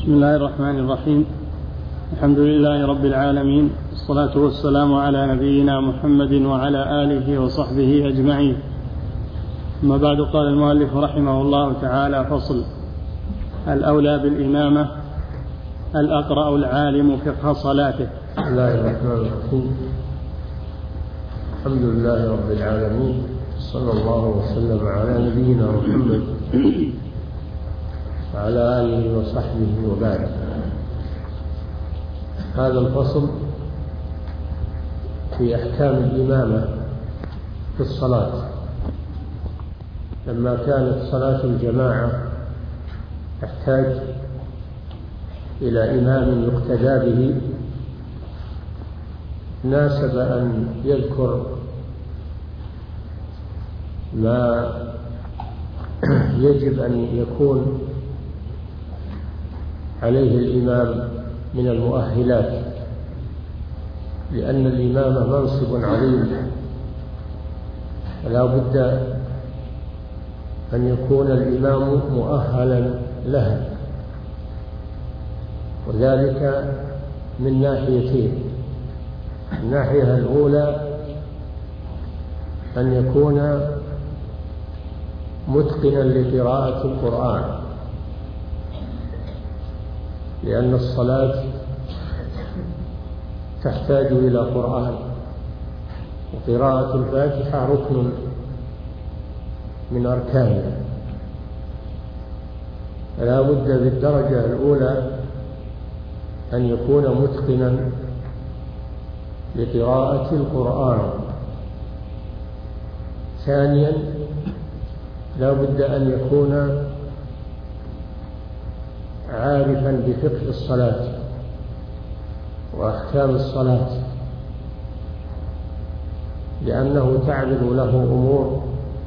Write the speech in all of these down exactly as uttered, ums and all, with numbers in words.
بسم الله الرحمن الرحيم. الحمد لله رب العالمين، والصلاة والسلام على نبينا محمد وعلى آله وصحبه أجمعين. أما بعد، قال المؤلف رحمه الله تعالى: فصل: الأولى بالإمامة الأقرأ العالم فقه صلاته. بسم الله الرحمن الرحيم. الحمد لله رب العالمين، صلى الله وسلم على نبينا محمد وعلى آله وصحبه وبارك. هذا الفصل في أحكام الإمامة في الصلاة. لما كانت صلاة الجماعة تحتاج إلى إمام يقتدى به، ناسب أن يذكر ما يجب أن يكون عليه الإمام من المؤهلات، لأن الإمامة منصب عظيم، فلا بد أن يكون الإمام مؤهلا لها، وذلك من ناحيتين. الناحية الأولى أن يكون متقنا لقراءة القرآن، لأن الصلاة تحتاج إلى قرآن، وقراءة الفاتحة ركن من أركانها، فلا بد بالدرجة الأولى أن يكون متقنا لقراءة القرآن. ثانيا، لا بد أن يكون عارفا بفقه الصلاة وأحكام الصلاة، لأنه تعرض له أمور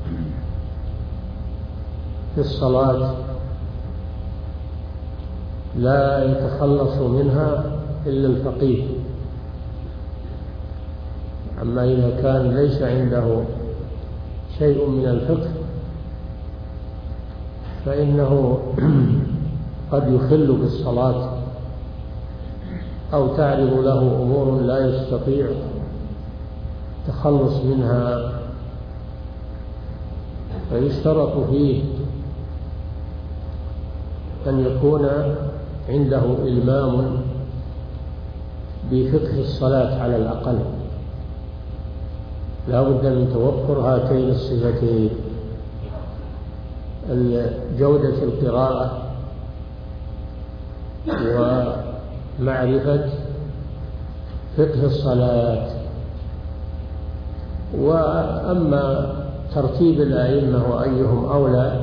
في الصلاة لا يتخلص منها إلا الفقيه. أما إذا كان ليس عنده شيء من الفقه فإنه قد يخل بالصلاة، أو تعرض له أمور لا يستطيع التخلص منها. فيشترط فيه أن يكون عنده إلمام بفقه الصلاة على الأقل. لا بد من توفر هاتين الصفتين: جودة القراءة ومعرفة فقه الصلاة. وأما ترتيب الأئمة وأيهم أولى،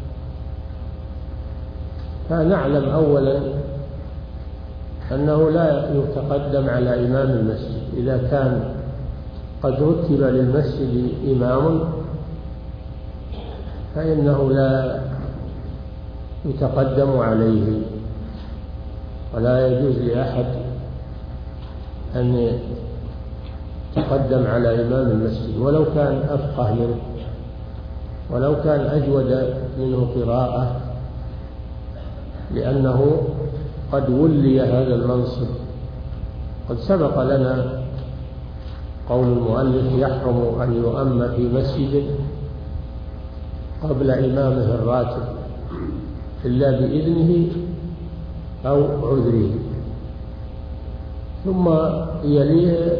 فنعلم أولا أنه لا يتقدم على إمام المسجد. إذا كان قد رتب للمسجد إمام فإنه لا يتقدم عليه، ولا يجوز لأحد أن يتقدم على إمام المسجد ولو كان أفقه منه، ولو كان أجود منه قراءة، لأنه قد ولي هذا المنصب. قد سبق لنا قول المؤلف: يحرم أن يؤم في مسجد قبل إمامه الراتب إلا بإذنه أو عذره. ثم يليه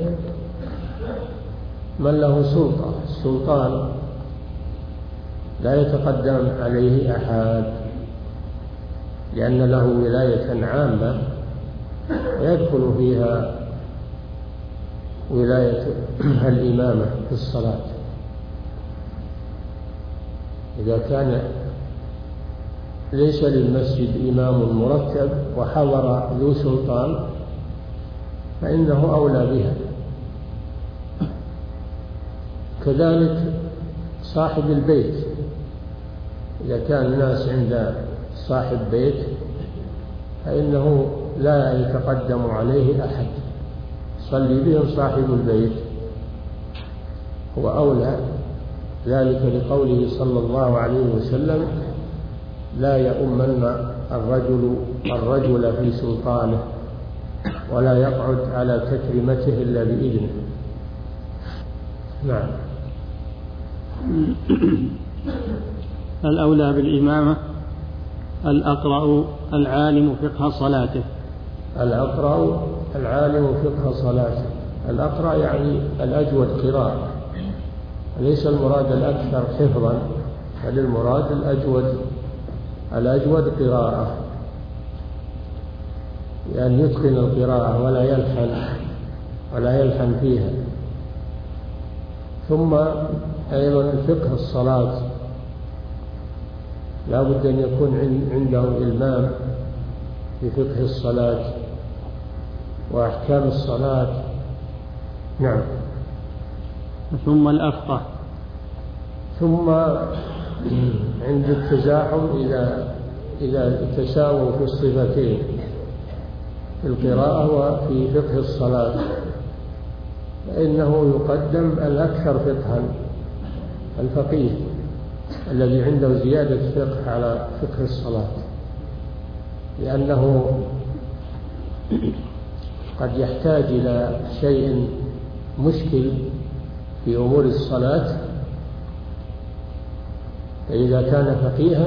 من له سلطة. السلطان لا يتقدم عليه أحد، لأن له ولاية عامة ويدخل فيها ولاية الإمامة في الصلاة. إذا كان ليس للمسجد إمام مرتب وحضر ذو سلطان فإنه أولى بها. كذلك صاحب البيت، إذا كان الناس عند صاحب بيت فإنه لا يتقدم عليه أحد، صلي بهم صاحب البيت هو أولى. ذلك لقوله صلى الله عليه وسلم: لا يؤمن الرجل الرجل في سلطانه، ولا يقعد على تكريمته إلا بإذنه. نعم. الأولى بالإمامة الأقرأ العالم فقه صلاته. الأقرأ العالم فقه صلاته. الأقرأ يعني الأجود قراءة، ليس المراد الأكثر حفظا، بل المراد الأجود الأجود قراءة، يعني يتقن القراءة ولا يلحن ولا يلحن فيها. ثم أيضا فقه الصلاة لا بد أن يكون عنده إلمام بفقه الصلاة وأحكام الصلاة. نعم. ثم الأفقه. ثم عند التزاحم إذا إذا تساووا في الصفتين في القراءة وفي فقه الصلاة فإنه يقدم الأكثر فقها، الفقيه الذي عنده زيادة فقه على فقه الصلاة، لأنه قد يحتاج إلى شيء مشكل في أمور الصلاة، فإذا كان فقيها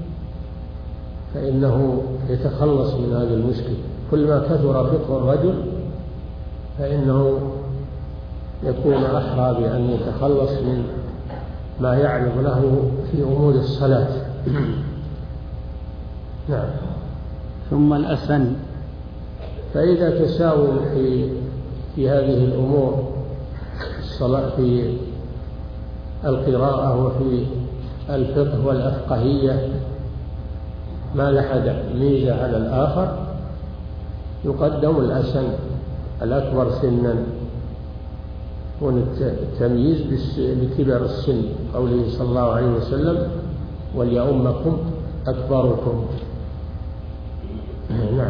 فإنه يتخلص من هذا المشكل. كلما كثر فقه الرجل فإنه يكون أحرى بأن يتخلص من ما يعرض له في أمور الصلاة. نعم. ثم الأسن. فإذا تساووا في في هذه الأمور الصلاة في القراءة وفي الفقه والأفقهية ما لحد ميزة على الآخر يقدم الأسن الأكبر سنا، والتمييز بكبر السن، قوله صلى الله عليه وسلم وليؤمكم أكبركم. نعم.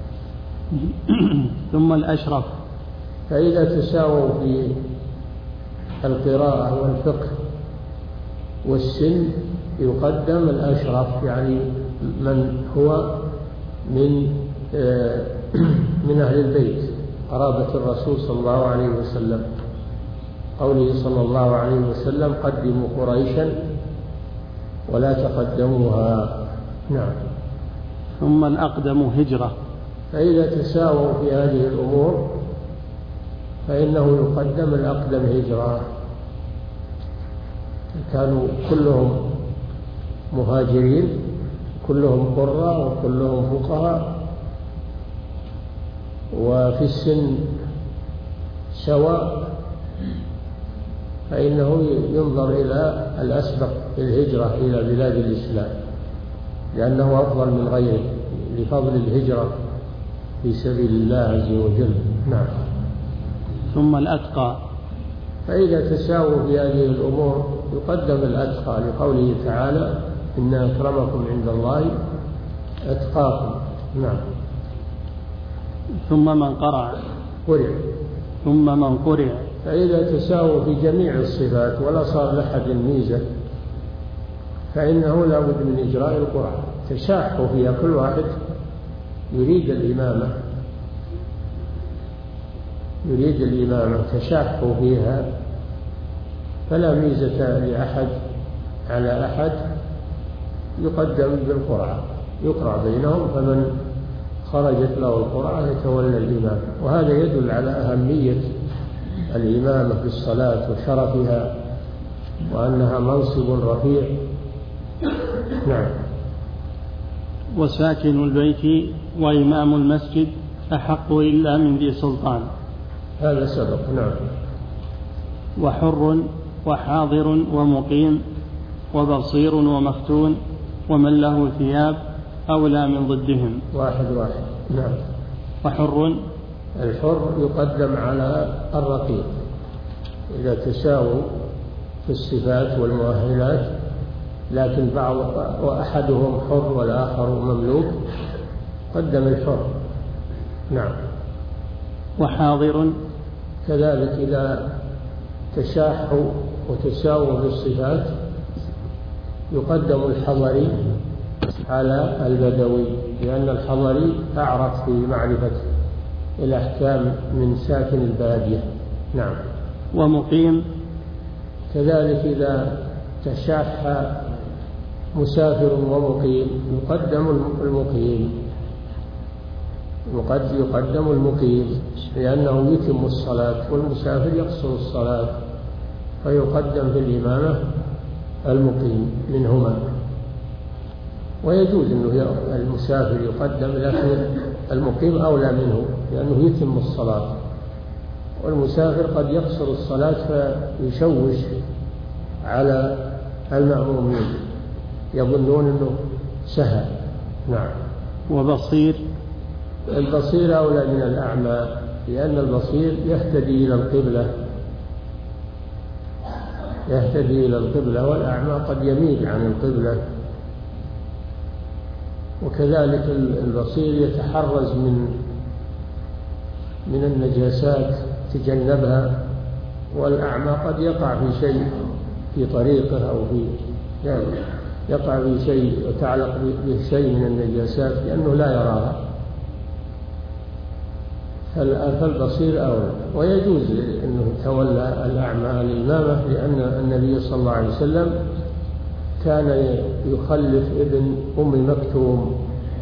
ثم الأشرف. فإذا تساووا في القراءة والفقه والسن يقدم الأشرف، يعني من هو من من أهل البيت قرابة الرسول صلى الله عليه وسلم، قوله صلى الله عليه وسلم قدموا قريشا ولا تقدموها. نعم. ثم الأقدم هجرة. فإذا تساووا في هذه الأمور فإنه يقدم الأقدم هجرة، كانوا كلهم مهاجرين، كلهم قراء وكلهم فقهاء، وفي السن سواء، فإنه ينظر إلى الأسبق في الهجرة إلى بلاد الإسلام، لأنه أفضل من غيره لفضل الهجرة في سبيل الله عز وجل. نعم. ثم الأتقى. فإذا تساووا في هذه الأمور يقدم الأتقى، لقوله تعالى إن أكرمكم عند الله أتقاكم. نعم. ثم من قرع. قرع. ثم من قرع. فإذا تساووا في جميع الصفات ولا صار لأحد الميزة فإنه لا بد من إجراء القرعة، تشاحوا فيها، كل واحد يريد الإمامة يريد الإمامة تشاحوا فيها، فلا ميزة لأحد على أحد، يقدم بالقرعة، يقرع بينهم، فمن خرجت له القرعة يتولى الإمامة. وهذا يدل على أهمية الإمامة في الصلاة وشرفها، وأنها منصب رفيع. نعم. وساكن البيت وإمام المسجد أحق إلا من ذي سلطان. هذا سبق. نعم. وحر وحاضر ومقيم وبصير ومفتون ومن له ثياب أولى من ضدهم. واحد واحد. نعم. وحر. الحر يقدم على الرقيق إذا تساووا في الصفات والمؤهلات، لكن بعض وأحدهم حر والآخر مملوك قدم الحر. نعم. وحاضر. كذلك إذا تشاحوا وتساووا في الصفات يقدم الحضري على البدوي، لأن الحضري أعرف في معرفة الأحكام من ساكن البادية. نعم. ومقيم كذلك إذا تشاح مسافر ومقيم يقدم المقيم، قد يقدم المقيم لأنه يتم الصلاة، والمسافر يقصر الصلاة، فيقدم في الإمامة المقيم منهما. ويجوز أنه المسافر يقدم، لكن المقيم أولى منه لأنه يتم الصلاة، والمسافر قد يقصر الصلاة فيشوش على المأمومين يظنون أنه سهى. نعم. وبصير البصير أولى من الأعمى، لأن البصير يهتدي إلى القبلة يهتدي إلى القبلة والأعمى قد يميل عن القبلة. وكذلك البصير يتحرز من من النجاسات تجنبها، والأعمى قد يقع في شيء في طريقه أو في يعني يقع في شيء يتعلق به شيء من النجاسات لأنه لا يراها، فالبصير أولى. ويجوز أنه يتولى الأعمى الإمامة، لأن النبي صلى الله عليه وسلم كان يخلف ابن أم مكتوم،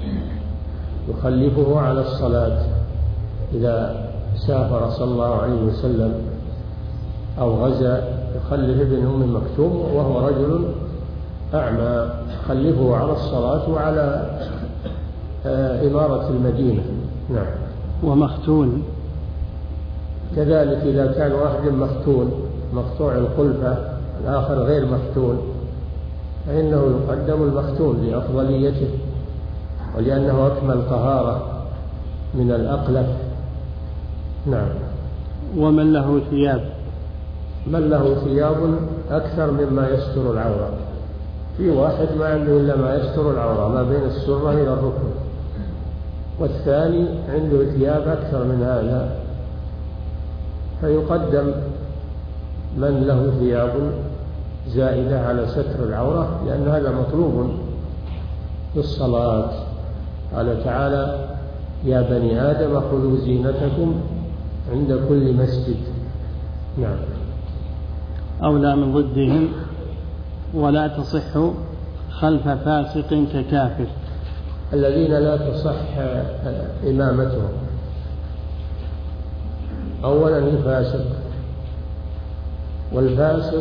يخلفه على الصلاة إذا سافر صلى الله عليه وسلم أو غزا، يخلف ابن أم مكتوم وهو رجل أعمى، يخلفه على الصلاة وعلى إمارة المدينة. نعم. ومختون كذلك إذا كان واحد مختون مقطوع الخلفة، الآخر غير مختون، فإنه يقدم المختون لأفضليته ولأنه أكمل طهارة من الأقلف. نعم. ومن له ثياب من له ثياب أكثر مما يستر العورة، في واحد ما عنده إلا ما يستر العورة ما بين السرة إلى الركبة، والثاني عنده ثياب أكثر من هذا، فيقدم من له ثياب زائدة على ستر العورة، لأن هذا مطلوب في الصلاة. قال تعالى: يا بني آدم خذوا زينتكم عند كل مسجد. نعم. أولى من ضدهم، ولا تصح خلف فاسق ككافر. الذين لا تصح إمامتهم: أولا الفاسق، والفاسق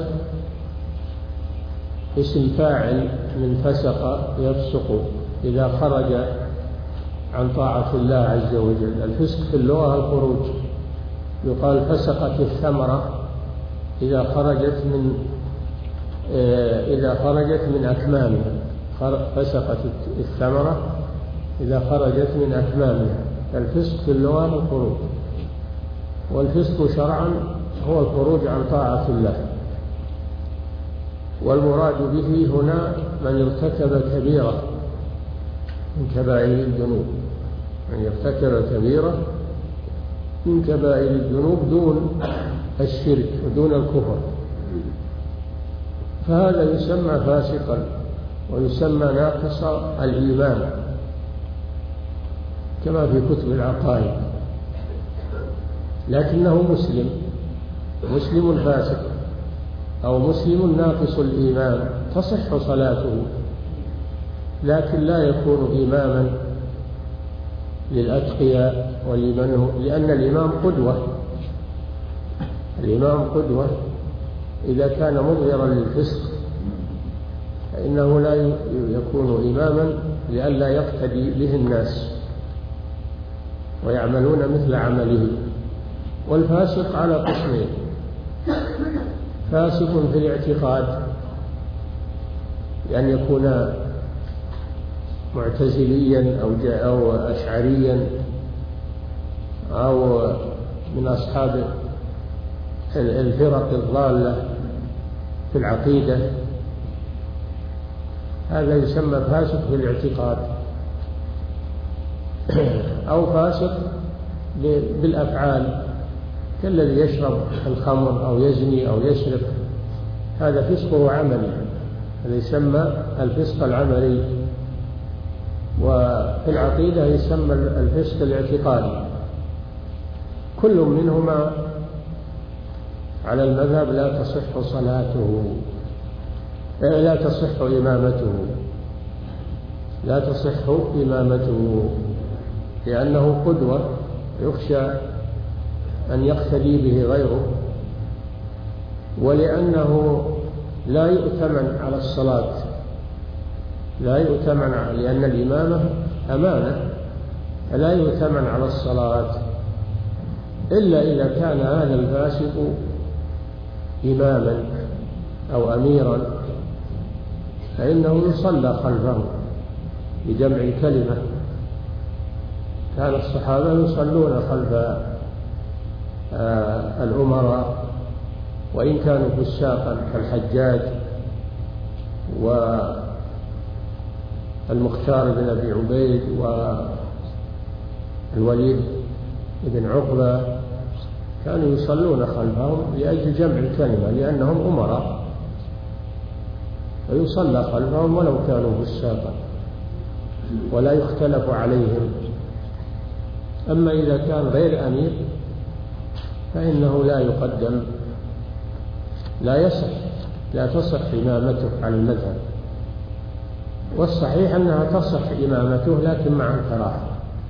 اسم فاعل من فسق يفسق، إذا خرج عن طاعة الله عز وجل. الفسق في اللغة الخروج، يقال فسقت الثمرة إذا خرجت من إذا خرجت من أكمامها، فسقت الثمرة إذا خرجت من أكمامها. الفسق في اللغة الخروج، والفسق شرعا هو الخروج عن طاعة الله، والمراد به هنا من ارتكب كبيرة من كبائر الذنوب، من ارتكب كبيرة من كبائر الذنوب دون الشرك ودون الكفر، فهذا يسمى فاسقا ويسمى ناقص الإيمان كما في كتب العقائد، لكنه مسلم مسلم فاسق أو مسلم ناقص الإيمان تصح صلاته، لكن لا يكون إماما للأتقياء ولمن، لأن الإمام قدوة الإمام قدوة إذا كان مظهرا للفسق فإنه لا يكون إماما لئلا يقتدي به الناس ويعملون مثل عمله. والفاسق على قسمين: فاسق في الاعتقاد، بأن يكون معتزليا أو أو أشعريا أو من أصحاب الفرق الضالة في العقيدة، هذا يسمى فاسق في الاعتقاد. أو فاسق بالأفعال كالذي يشرب الخمر أو يزني أو يسرق، هذا فسقه عملي، هذا يسمى الفسق العملي. وفي العقيدة يسمى الفسق الاعتقادي. كل منهما على المذهب لا تصح صلاته، لا تصح إمامته لا تصح إمامته لأنه قدوة يخشى أن يقتدي به غيره، ولأنه لا يؤتمن على الصلاة، لا يؤتمن لأن الإمامة أمانة، فلا يؤتمن على الصلاة إلا إذا كان هذا الفاسق إماما أو أميرا، فإنه يصلى خلفه بجمع الكلمة. كان الصحابة يصلون خلف آه الأمراء وإن كانوا فساقا كالحجاج والمختار بن أبي عبيد والوليد بن عقبة، كانوا يصلون خلفهم لأجل جمع الكلمة لأنهم أمراء، فيصلى خلفهم ولو كانوا فساقا ولا يختلف عليهم. أما إذا كان غير أمير فإنه لا يقدم، لا يصح لا تصح إمامته على المذهب. والصحيح أنها تصح إمامته لكن مع الكراهة.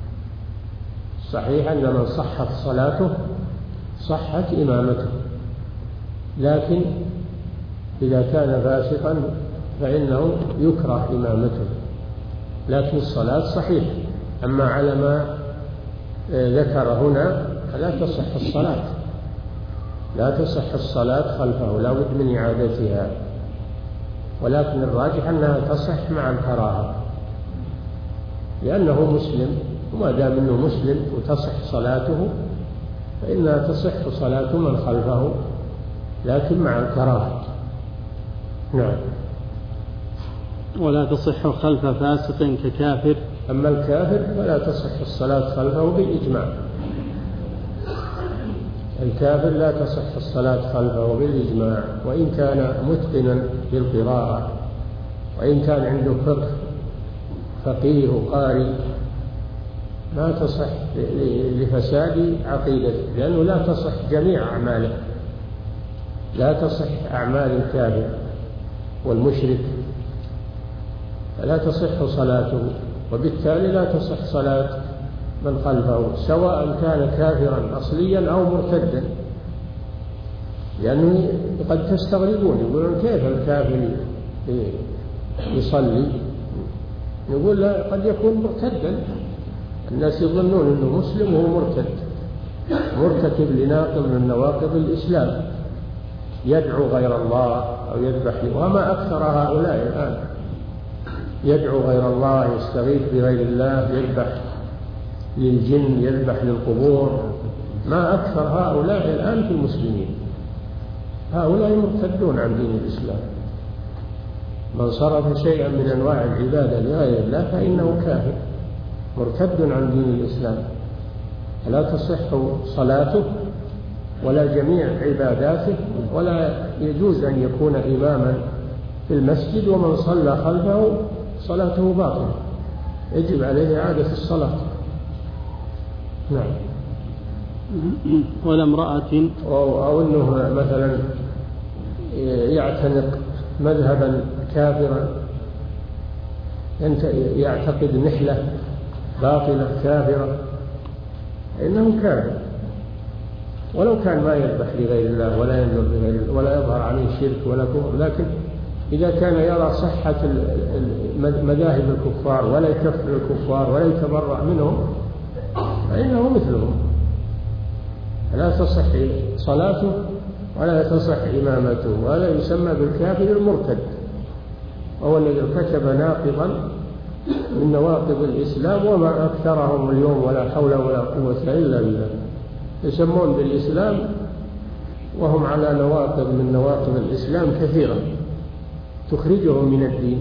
صحيح أن من صحت صلاته صحت إمامته، لكن إذا كان فاسقا فإنه يكره إمامته، لكن الصلاة صحيحة. أما على ما ذكر هنا فلا تصح الصلاة، لا تصح الصلاة خلفه، لا بد من إعادتها، ولكن الراجح أنها تصح مع الكراهة لأنه مسلم، وما دام أنه مسلم وتصح صلاته فإنها تصح صلاة من خلفه لكن مع الكراهة. نعم. ولا تصح خلف فاسق ككافر. أما الكافر فلا تصح الصلاة خلفه بالإجماع. الكافر لا تصح الصلاة خلفه بالإجماع، وإن كان متقنا بالقراءة، وإن كان عنده فقه فقيه وقارئ، ما تصح لفساد عقيدته، لأنه لا تصح جميع أعماله، لا تصح أعمال الكافر والمشرك، فلا تصح صلاته، وبالتالي لا تصح صلاة من خلفه سواء كان كافرا أصليا أو مرتدا. لأنه قد تستغربون، يقولون كيف الكافر يصلي؟ نقول لا، قد يكون مرتدا، الناس يظنون أنه مسلم وهو مرتد، مرتكب لناقض من نواقض الإسلام، يدعو غير الله أو يذبح، وما أكثر هؤلاء الآن، يدعو غير الله، يستغيث بغير الله، يذبح للجن، يذبح للقبور، ما أكثر هؤلاء الآن في المسلمين. هؤلاء مرتدون عن دين الإسلام. من صرف شيئا من أنواع العبادة لغير الله فإنه كافر مرتد عن دين الإسلام، لا تصح صلاته ولا جميع عباداته، ولا يجوز أن يكون إماما في المسجد ومن صلى خلفه صلاته باطلة، يجب عليه إعادة الصلاة. نعم. ولا امرأة أو, أو أنه مثلا يعتنق مذهبا كافرا، أنت يعتقد نحلة باطلة كافرة، إنه كافر ولو كان ما يذبح لغير الله ولا ينذر لغير الله ولا يظهر عليه شرك ولا كفر، لكن إذا كان يرى صحة مذاهب الكفار ولا يكفر الكفار ولا يتبرأ منهم فإنه مثلهم، لا تصح صلاته ولا تصح إمامته، وهذا يسمى بالكافر المرتد، وهو الذي ارتكب ناقضا من نواقض الإسلام وما أكثرهم اليوم ولا حول ولا قوة إلا بالله، يسمون بالإسلام وهم على نواقض من نواقض الإسلام كثيرة تخرجهم من الدين.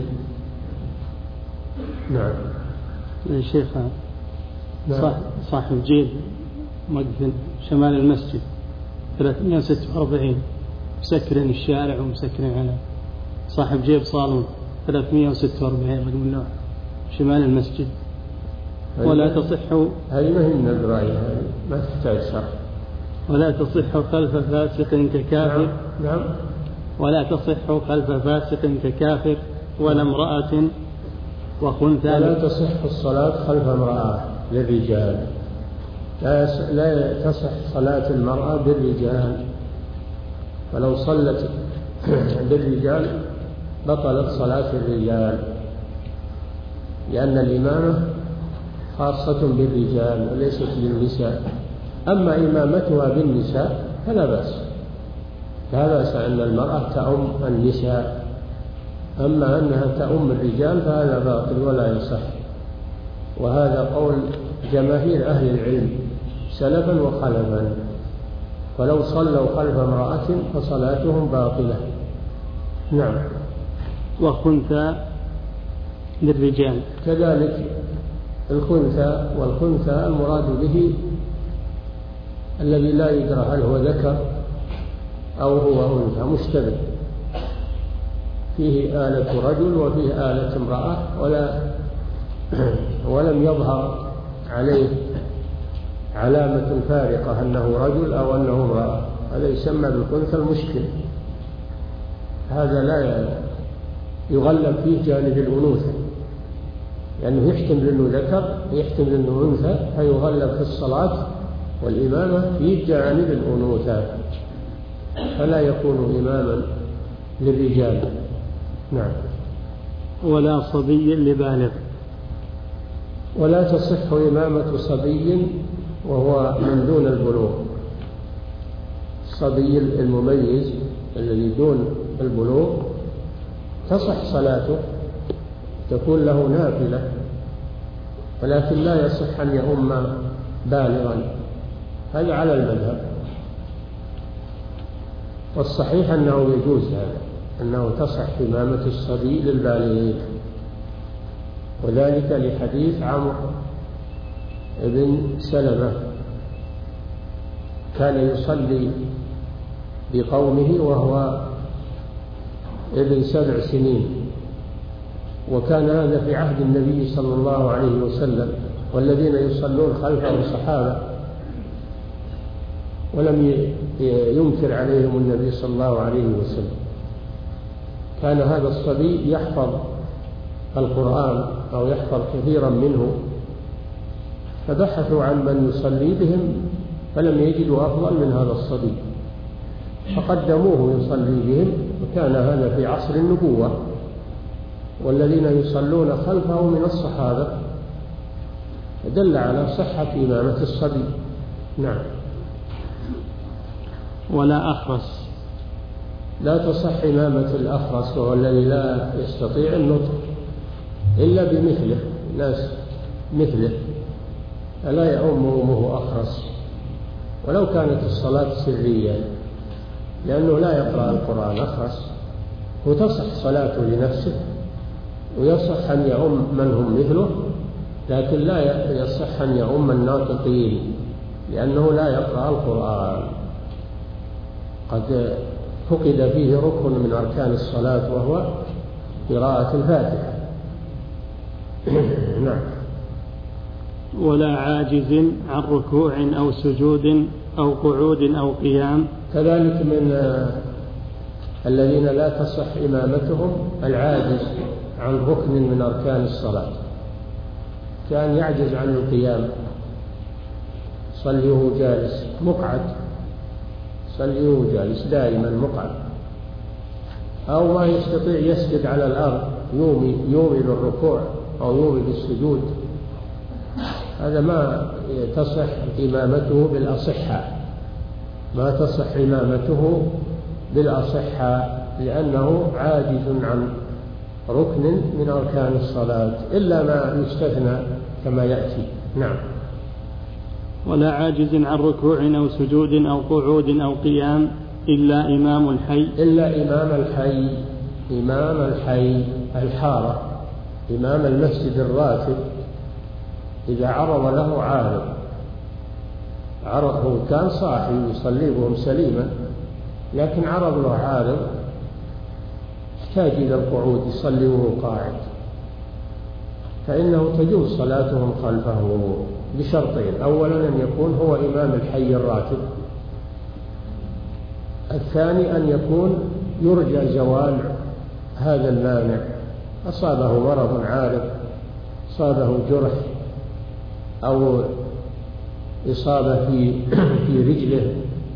نعم. يا شيخ نعم. صاحب جيب مدفن شمال المسجد ثلاثمائة وستة وأربعين، مسكرين الشارع ومسكرين على صاحب جيب صالون ثلاثمائة وستة وأربعين رقم اللوحة، شمال المسجد. ولا تصح هذه ما هي من الرأي، هذه ما تحتاج شرح. ولا تصح خلف فاسق ككافر. نعم. نعم. ولا تصح خلف فاسق ككافر ولا امرأة وخنثى. ولا تصح الصلاة خلف امرأة للرجال، لا لا تصح صلاة المرأة بالرجال، ولو صلت بالرجال بطلت صلاة الرجال، لأن الإمامة خاصة بالرجال وليست بالنساء. أما إمامتها بالنساء فلا بأس، لا بأس أن المرأة تؤم النساء، أما أنها تؤم الرجال فهذا باطل ولا يصح. وهذا قول جماهير أهل العلم سلفا وخلفا، ولو صلوا خلف امرأة فصلاتهم باطلة. نعم. وخنثى للرجال كذلك الخنثى، والخنثى المراد به الذي لا يدرى هل هو ذكر أو هو أنثى، مشتبه، فيه آلة رجل وفيه آلة امرأة، ولا ولم يظهر عليه علامة فارقة أنه رجل أو أنه امرأة، هذا يسمى بالخنثى المشكل. هذا لا يغلب فيه جانب الأنوثة، لأنه يعني يحتمل أنه ذكر يحتمل أنه أنثى، فيغلب في الصلاة والإمامة فيه جانب الأنوثة، فلا يكون إماما للرجال. نعم. ولا صبي لبالغ. ولا تصح إمامة صبي وهو من دون البلوغ. الصبي المميز الذي دون البلوغ تصح صلاته، تكون له نافلة، ولكن لا يصح أن يؤم بالغا، هذا على المذهب. والصحيح أنه يجوز هذا، أنه تصح إمامة الصبي للبالغين، وذلك لحديث عمرو بن سلمة كان يصلي بقومه وهو ابن سبع سنين، وكان هذا في عهد النبي صلى الله عليه وسلم، والذين يصلون خلفه الصحابة، ولم ينكر عليهم النبي صلى الله عليه وسلم. كان هذا الصبي يحفظ القرآن أو يحفظ كثيرا منه، فبحثوا عن من يصلي بهم فلم يجدوا أفضل من هذا الصبي، فقدموه يصلي بهم، وكان هذا في عصر النبوة، والذين يصلون خلفه من الصحابة، دل على صحة إمامة الصبي. نعم. ولا أخرس. لا تصح إمامة الأخرس، وهو الذي لا يستطيع النطق إلا بمثله، ناس مثله، فلا يؤم أمه أخرس ولو كانت الصلاة سرية، لأنه لا يقرأ القرآن أخرس، وتصح صلاته لنفسه، ويصح أن يؤم من هم مثله، لكن لا يصح أن يؤم الناطقين، لأنه لا يقرأ القرآن، قد فقد فيه ركن من أركان الصلاة وهو قراءة الفاتحة. نعم. ولا عاجز عن ركوع أو سجود أو قعود أو قيام. كذلك من الذين لا تصح إمامتهم العاجز عن ركن من أركان الصلاة، كان يعجز عن القيام، صليه جالس مقعد، صليه جالس دائما مقعد، أو ما يستطيع يسجد على الأرض، يومي يومي بالركوع أو يومي بالسجود، هذا ما تصح إمامته بالأصحة، ما تصح إمامته بالأصحة، لأنه عاجز عن ركن من أركان الصلاة، إلا ما يستثنى كما يأتي. نعم. ولا عاجز عن ركوع أو سجود أو قعود أو قيام إلا إمام الحي. إلا إمام الحي، إمام الحي الحارة، إمام المسجد الراتب، إذا عرض له عارض، عرضه كان صاحي يصلي بهم سليما، لكن عرض له عارض احتاج إلى القعود، يصلي وهو قاعد، فإنه تجوز صلاتهم خلفه بشرطين: أولا أن يكون هو إمام الحي الراتب، الثاني أن يكون يرجى زوال هذا المانع، أصابه مرض عارض، أصابه جرح أو إصابة في في رجله،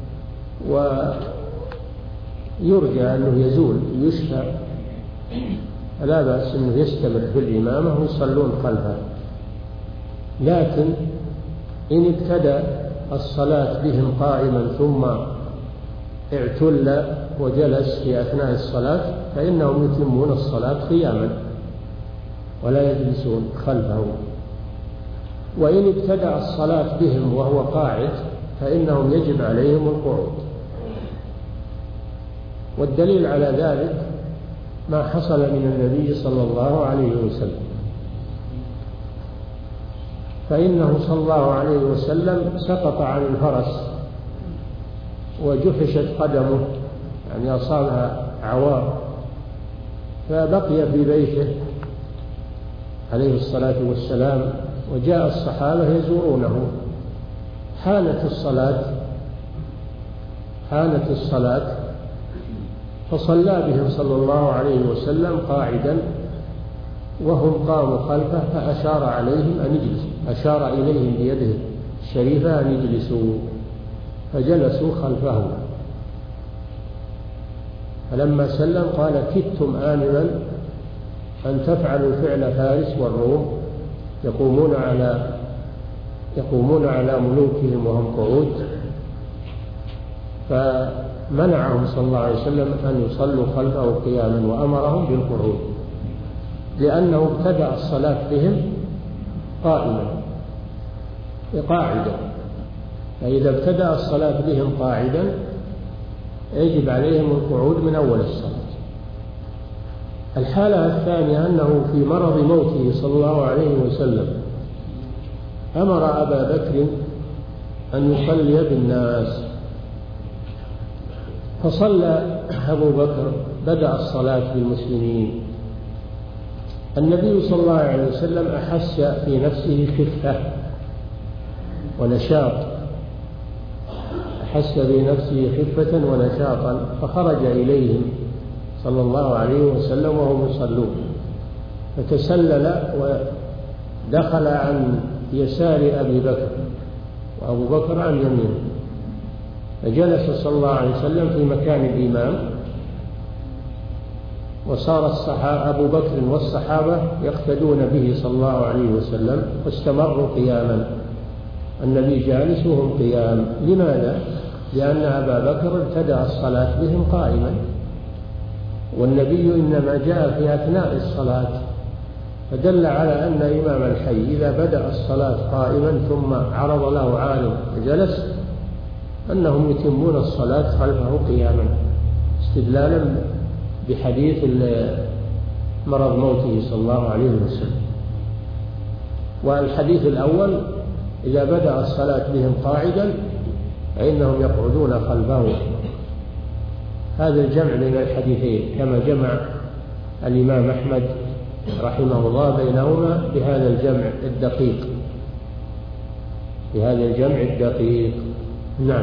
ويرجى أنه يزول يشفى، لا بأس أنه يستمر في الإمامة ويصلون خلفه. لكن إن ابتدأ الصلاة بهم قائما ثم اعتل وجلس في أثناء الصلاة فإنهم يتمون الصلاة قياما ولا يجلسون خلفه. وإن ابتدأ الصلاة بهم وهو قاعد فإنهم يجب عليهم القعود. والدليل على ذلك ما حصل من النبي صلى الله عليه وسلم، فإنه صلى الله عليه وسلم سقط عن الفرس وجحشت قدمه، يعني أصابها عوار، فبقي في بيته عليه الصلاة والسلام، وجاء الصحابة يزورونه. حانت الصلاة حانت الصلاة فصلى بهم صلى الله عليه وسلم قاعدا وهم قاموا خلفه، فأشار عليهم أن يجلسوا، أشار إليهم بيده الشريفة أن يجلسوا، فجلسوا خلفه. فلما سلم قال: كدتم آنفا أن تفعلوا فعل فارس والروم يقومون على يقومون على ملوكهم وهم قعود. فمنعهم صلى الله عليه وسلم أن يصلوا خلفه قياما وأمرهم بالقعود، لأنه ابتدأ الصلاة بهم قائما قاعدا، فإذا ابتدأ الصلاة بهم قاعدا يجب عليهم القعود من أول الصلاة. الحالة الثانية أنه في مرض موته صلى الله عليه وسلم أمر أبا بكر أن يصلي بالناس، فصلى أبو بكر، بدأ الصلاة بالمسلمين. النبي صلى الله عليه وسلم أحس في نفسه خفة ونشاط، أحس في نفسه خفة ونشاطا، فخرج إليهم صلى الله عليه وسلم وهم يصلون، فتسلل ودخل عن يسار أبي بكر وأبو بكر عن يمينه، فجلس صلى الله عليه وسلم في مكان الإمام، وصار الصحابة أبو بكر والصحابة يقتدون به صلى الله عليه وسلم، واستمروا قياما، النبي جالس وهم قيام. لماذا؟ لأن أبا بكر ابتدأ الصلاة بهم قائما، والنبي إنما جاء في أثناء الصلاة، فدل على أن إمام الحي إذا بدأ الصلاة قائما ثم عرض له عالم فجلس أنهم يتمون الصلاة خلفه قياما، استدلالا بحديث مرض موته صلى الله عليه وسلم. والحديث الأول إذا بدأ الصلاة بهم قاعدا فإنهم يقعدون خلفه. هذا الجمع بين الحديثين كما جمع الإمام أحمد رحمه الله بينهما بهذا الجمع الدقيق بهذا الجمع الدقيق. نعم.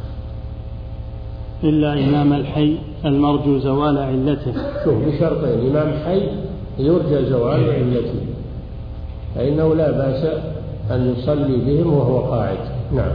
إلا إمام الحي المرجو زوال علته. شوف، بشرطين: إمام حي يرجى زوال علته، فإنه لا بأس أن يصلي بهم وهو قاعد. نعم.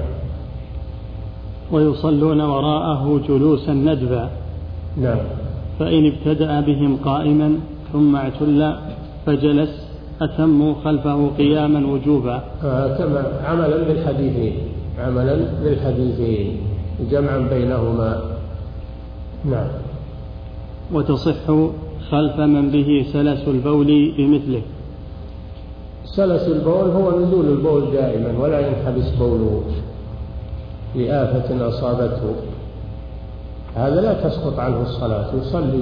ويصلون وراءه جلوسا ندبا. نعم. فإن ابتدأ بهم قائما ثم اعتل فجلس أتموا خلفه قياما وجوبا. آه كما عملا بالحديثين عملا بالحديثين جمعا بينهما. نعم. وتصح خلف من به سلس البول بمثله. سلس البول هو نزول البول دائما ولا ينحبس بوله لآفة أصابته، هذا لا تسقط عنه الصلاة، يصلي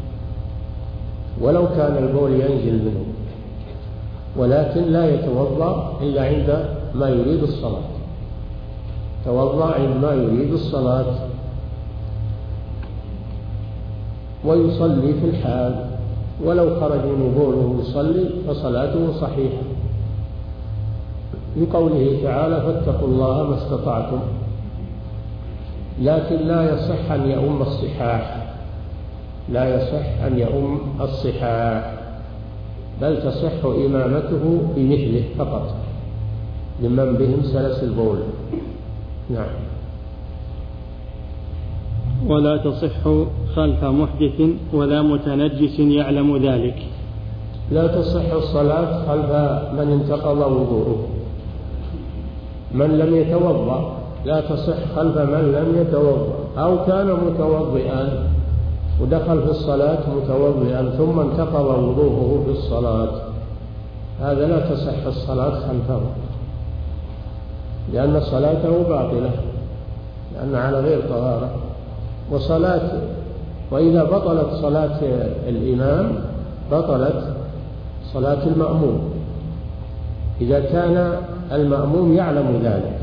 ولو كان البول ينزل منه، ولكن لا يتوضأ إلا عند ما يريد الصلاة، توضأ عندما يريد الصلاة، ويصلي في الحال ولو خرج من وضوءه يصلي فصلاته صحيحة، لقوله تعالى فاتقوا الله ما استطعتم. لكن لا يصح أن يؤم الصحاح، لا يصح أن يؤم الصحاح، بل تصح إمامته بمثله فقط لمن بهم سلس البول. نعم. ولا تصح خلف محدث ولا متنجس يعلم ذلك. لا تصح الصلاة خلف من انتقض وضوءه، من لم يتوضأ لا تصح خلف من لم يتوضأ، أو كان متوضئا ودخل في الصلاة متوضئا ثم انتقض وضوءه في الصلاة، هذا لا تصح الصلاة خلفه، لأن صلاته باطلة، لأن على غير طهارة. وصلاة وإذا بطلت صلاة الإمام بطلت صلاة المأموم، إذا كان المأموم يعلم ذلك،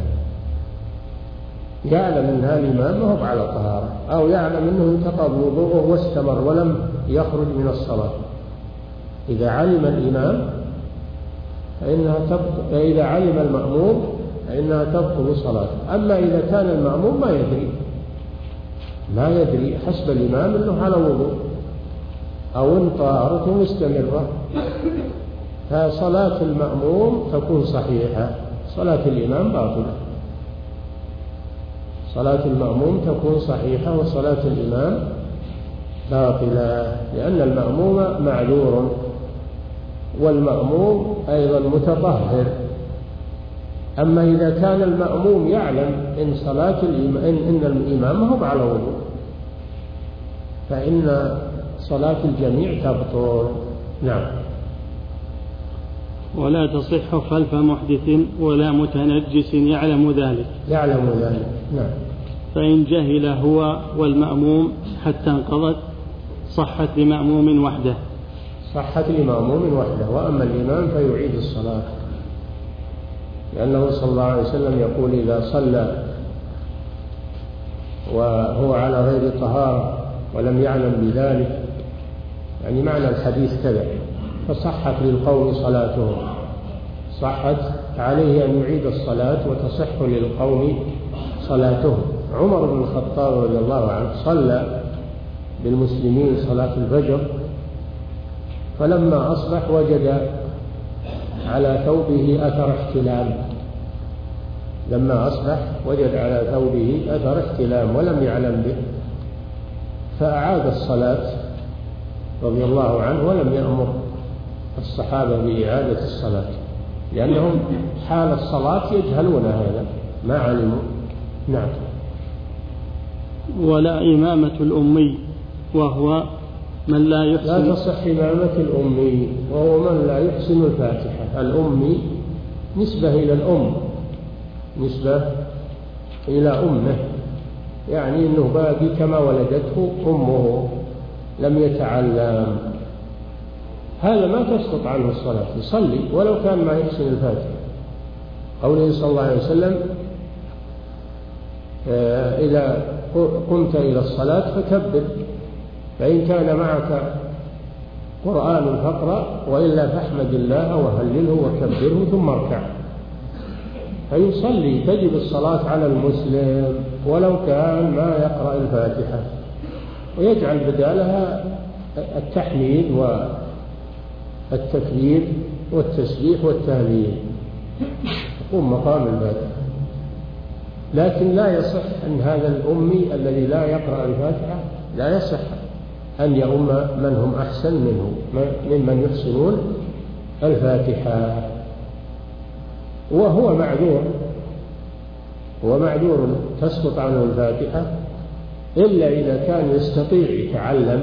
يعلم أن هذا الإمام ما هو على طهارة، أو يعلم أنه انتقض وضوءه واستمر ولم يخرج من الصلاة، إذا علم الإمام فإنها تبطل، إذا علم المأموم فإنها تبطل صلاته. أما إذا كان المأموم ما يدري ما يدري حسب الإمام أنه على وضوء أو أن طهارته مستمرة، فصلاة المأموم تكون صحيحة، صلاة الإمام باطلة. صلاة المأموم تكون صحيحة وصلاة الإمام باطلة، لأن المأموم معذور، والمأموم أيضا متطهر. أما إذا كان المأموم يعلم إن صلاة الإمام إن الإمام هو على وضوء فإن صلاة الجميع تبطل. نعم. ولا تصح خلف محدث ولا متنجس يعلم ذلك. يعلم ذلك. نعم. فإن جهل هو والمأموم حتى انقضت صحت لمأموم وحده. صحت لمأموم وحده، وأما الإمام فيعيد الصلاة، لأنه صلى الله عليه وسلم يقول إذا صلى وهو على غير طهارة ولم يعلم بذلك، يعني معنى الحديث كذا، فصحت للقوم صلاتهم، صحت عليه أن يعيد الصلاة وتصح للقوم صلاتهم. عمر بن الخطاب رضي الله عنه صلى بالمسلمين صلاة الفجر، فلما أصبح وجد على ثوبه أثر احتلام، لما أصبح وجد على ثوبه أثر احتلام ولم يعلم به، فأعاد الصلاة رضي الله عنه ولم يأمر الصحابة بإعادة الصلاة، لأنهم حال الصلاة يجهلون هذا، ما علموا. نعم. ولا إمامة الأمي وهو من لا يحسن. لا تصح إمامة الأمي وهو من لا يحسن الفاتحة. الأمي نسبة إلى الأم، نسبة إلى أمه، يعني أنه باقي كما ولدته أمه، لم يتعلم، هذا ما تسقط عنه الصلاة، يصلي ولو كان ما يحسن الفاتحة. قوله صلى الله عليه وسلم إذا قمت إلى الصلاة فكبر، فإن كان معك قرآن فاقرأ، وإلا فاحمد الله وهلله وكبره ثم اركع. فيصلي، تجب الصلاة على المسلم ولو كان ما يقرأ الفاتحة، ويجعل بدالها التحميد والتكبير والتسبيح والتهليل، يقوم مقام الفاتحة. لكن لا يصح أن هذا الأمي الذي لا يقرأ الفاتحة لا يصح أن يؤم من هم أحسن منه ممن يحسنون الفاتحة، وهو معذور، هو معذور تسقط عنه الفاتحة إلا إذا كان يستطيع يتعلم،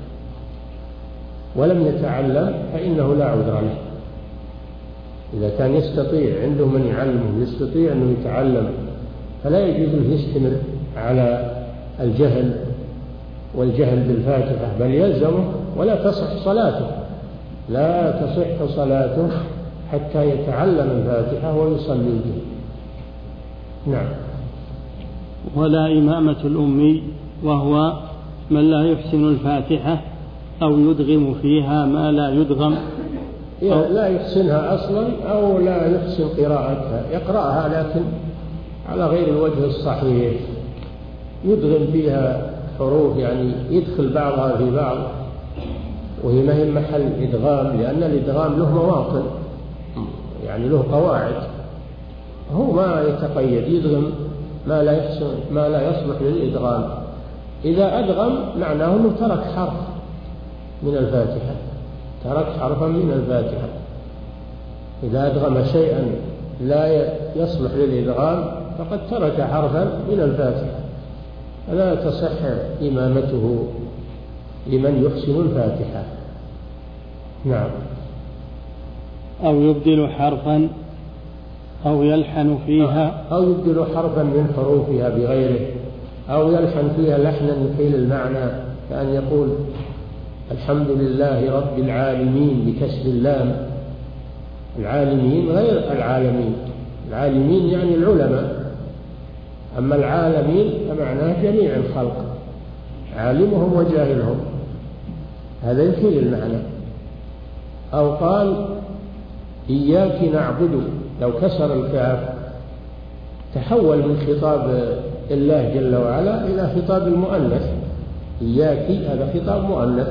ولم يتعلم فإنه لا عذر له. إذا كان يستطيع، عنده من يعلمه، يستطيع أنه يتعلم، فلا يجوز له يستمر على الجهل والجهل بالفاتحة، بل يلزمه ولا تصح صلاته، لا تصح صلاته حتى يتعلم الفاتحة ويصلي به. نعم. ولا إمامة الأمي وهو من لا يحسن الفاتحة أو يدغم فيها ما لا يدغم، لا يحسنها أصلا أو لا يحسن قراءتها، يقرأها لكن على غير الوجه الصحيح، يدغم فيها حروف، يعني يدخل بعضها في بعض وهي ما هي محل إدغام، لأن الإدغام له مواطن، يعني له قواعد، هو ما يتقيد، يدغم ما لا يحسن ما لا يصلح للإدغام. إذا أدغم معناه أنه ترك حرف من الفاتحة، ترك حرفا من الفاتحة. إذا أدغم شيئا لا يصلح للإدغام فقد ترك حرفا من الفاتحة، فلا تصح إمامته لمن يحسن الفاتحة. نعم. أو يبدل حرفا أو يلحن فيها، أو يبدل حرفا من حروفها بغيره، أو يلحن فيها لحنا يحيل المعنى، كأن يقول الحمد لله رب العالمين بكسر اللام، العالمين غير العالمين، العالمين يعني العلماء، أما العالمين فمعناه جميع الخلق، عالمهم وجاهلهم، هذا يحيل المعنى. أو قال إياك نعبد، لو كسر الكاف تحول من خطاب الله جل وعلا إلى خطاب المؤنث، إياك هذا خطاب مؤنث.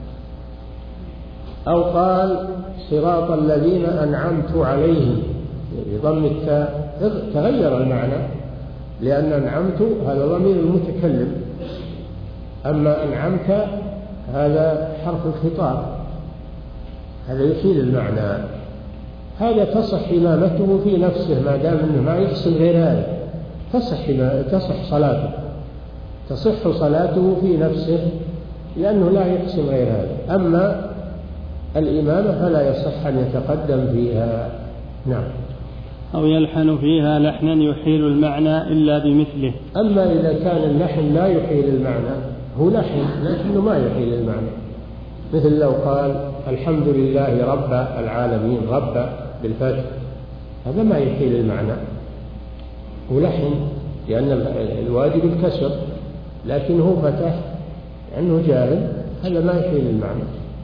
أو قال صراط الذين أنعمت عليهم بضم التاء، تغير المعنى، لأن أنعمت هذا ضمير المتكلم، أما أنعمت هذا حرف الخطاب، هذا يحيل المعنى. هذا تصح إمامته في نفسه ما دام أنه ما يحسن غير هذا، تصح تصح صلاته تصح صلاته في نفسه لأنه لا يحسن غير هذا. أما الإمامة فلا يصح أن يتقدم فيها. نعم. أو يلحن فيها لحنا يحيل المعنى إلا بمثله. أما إذا كان اللحن لا يحيل المعنى، هو لحن لكنه ما يحيل المعنى، مثل لو قال الحمد لله رب العالمين، رب بالفتح، هذا ما يحيل المعنى، هو لحن لأن الواجب الكسر، لكن هو فتح لأنه جاهل، هذا ما يحيل المعنى.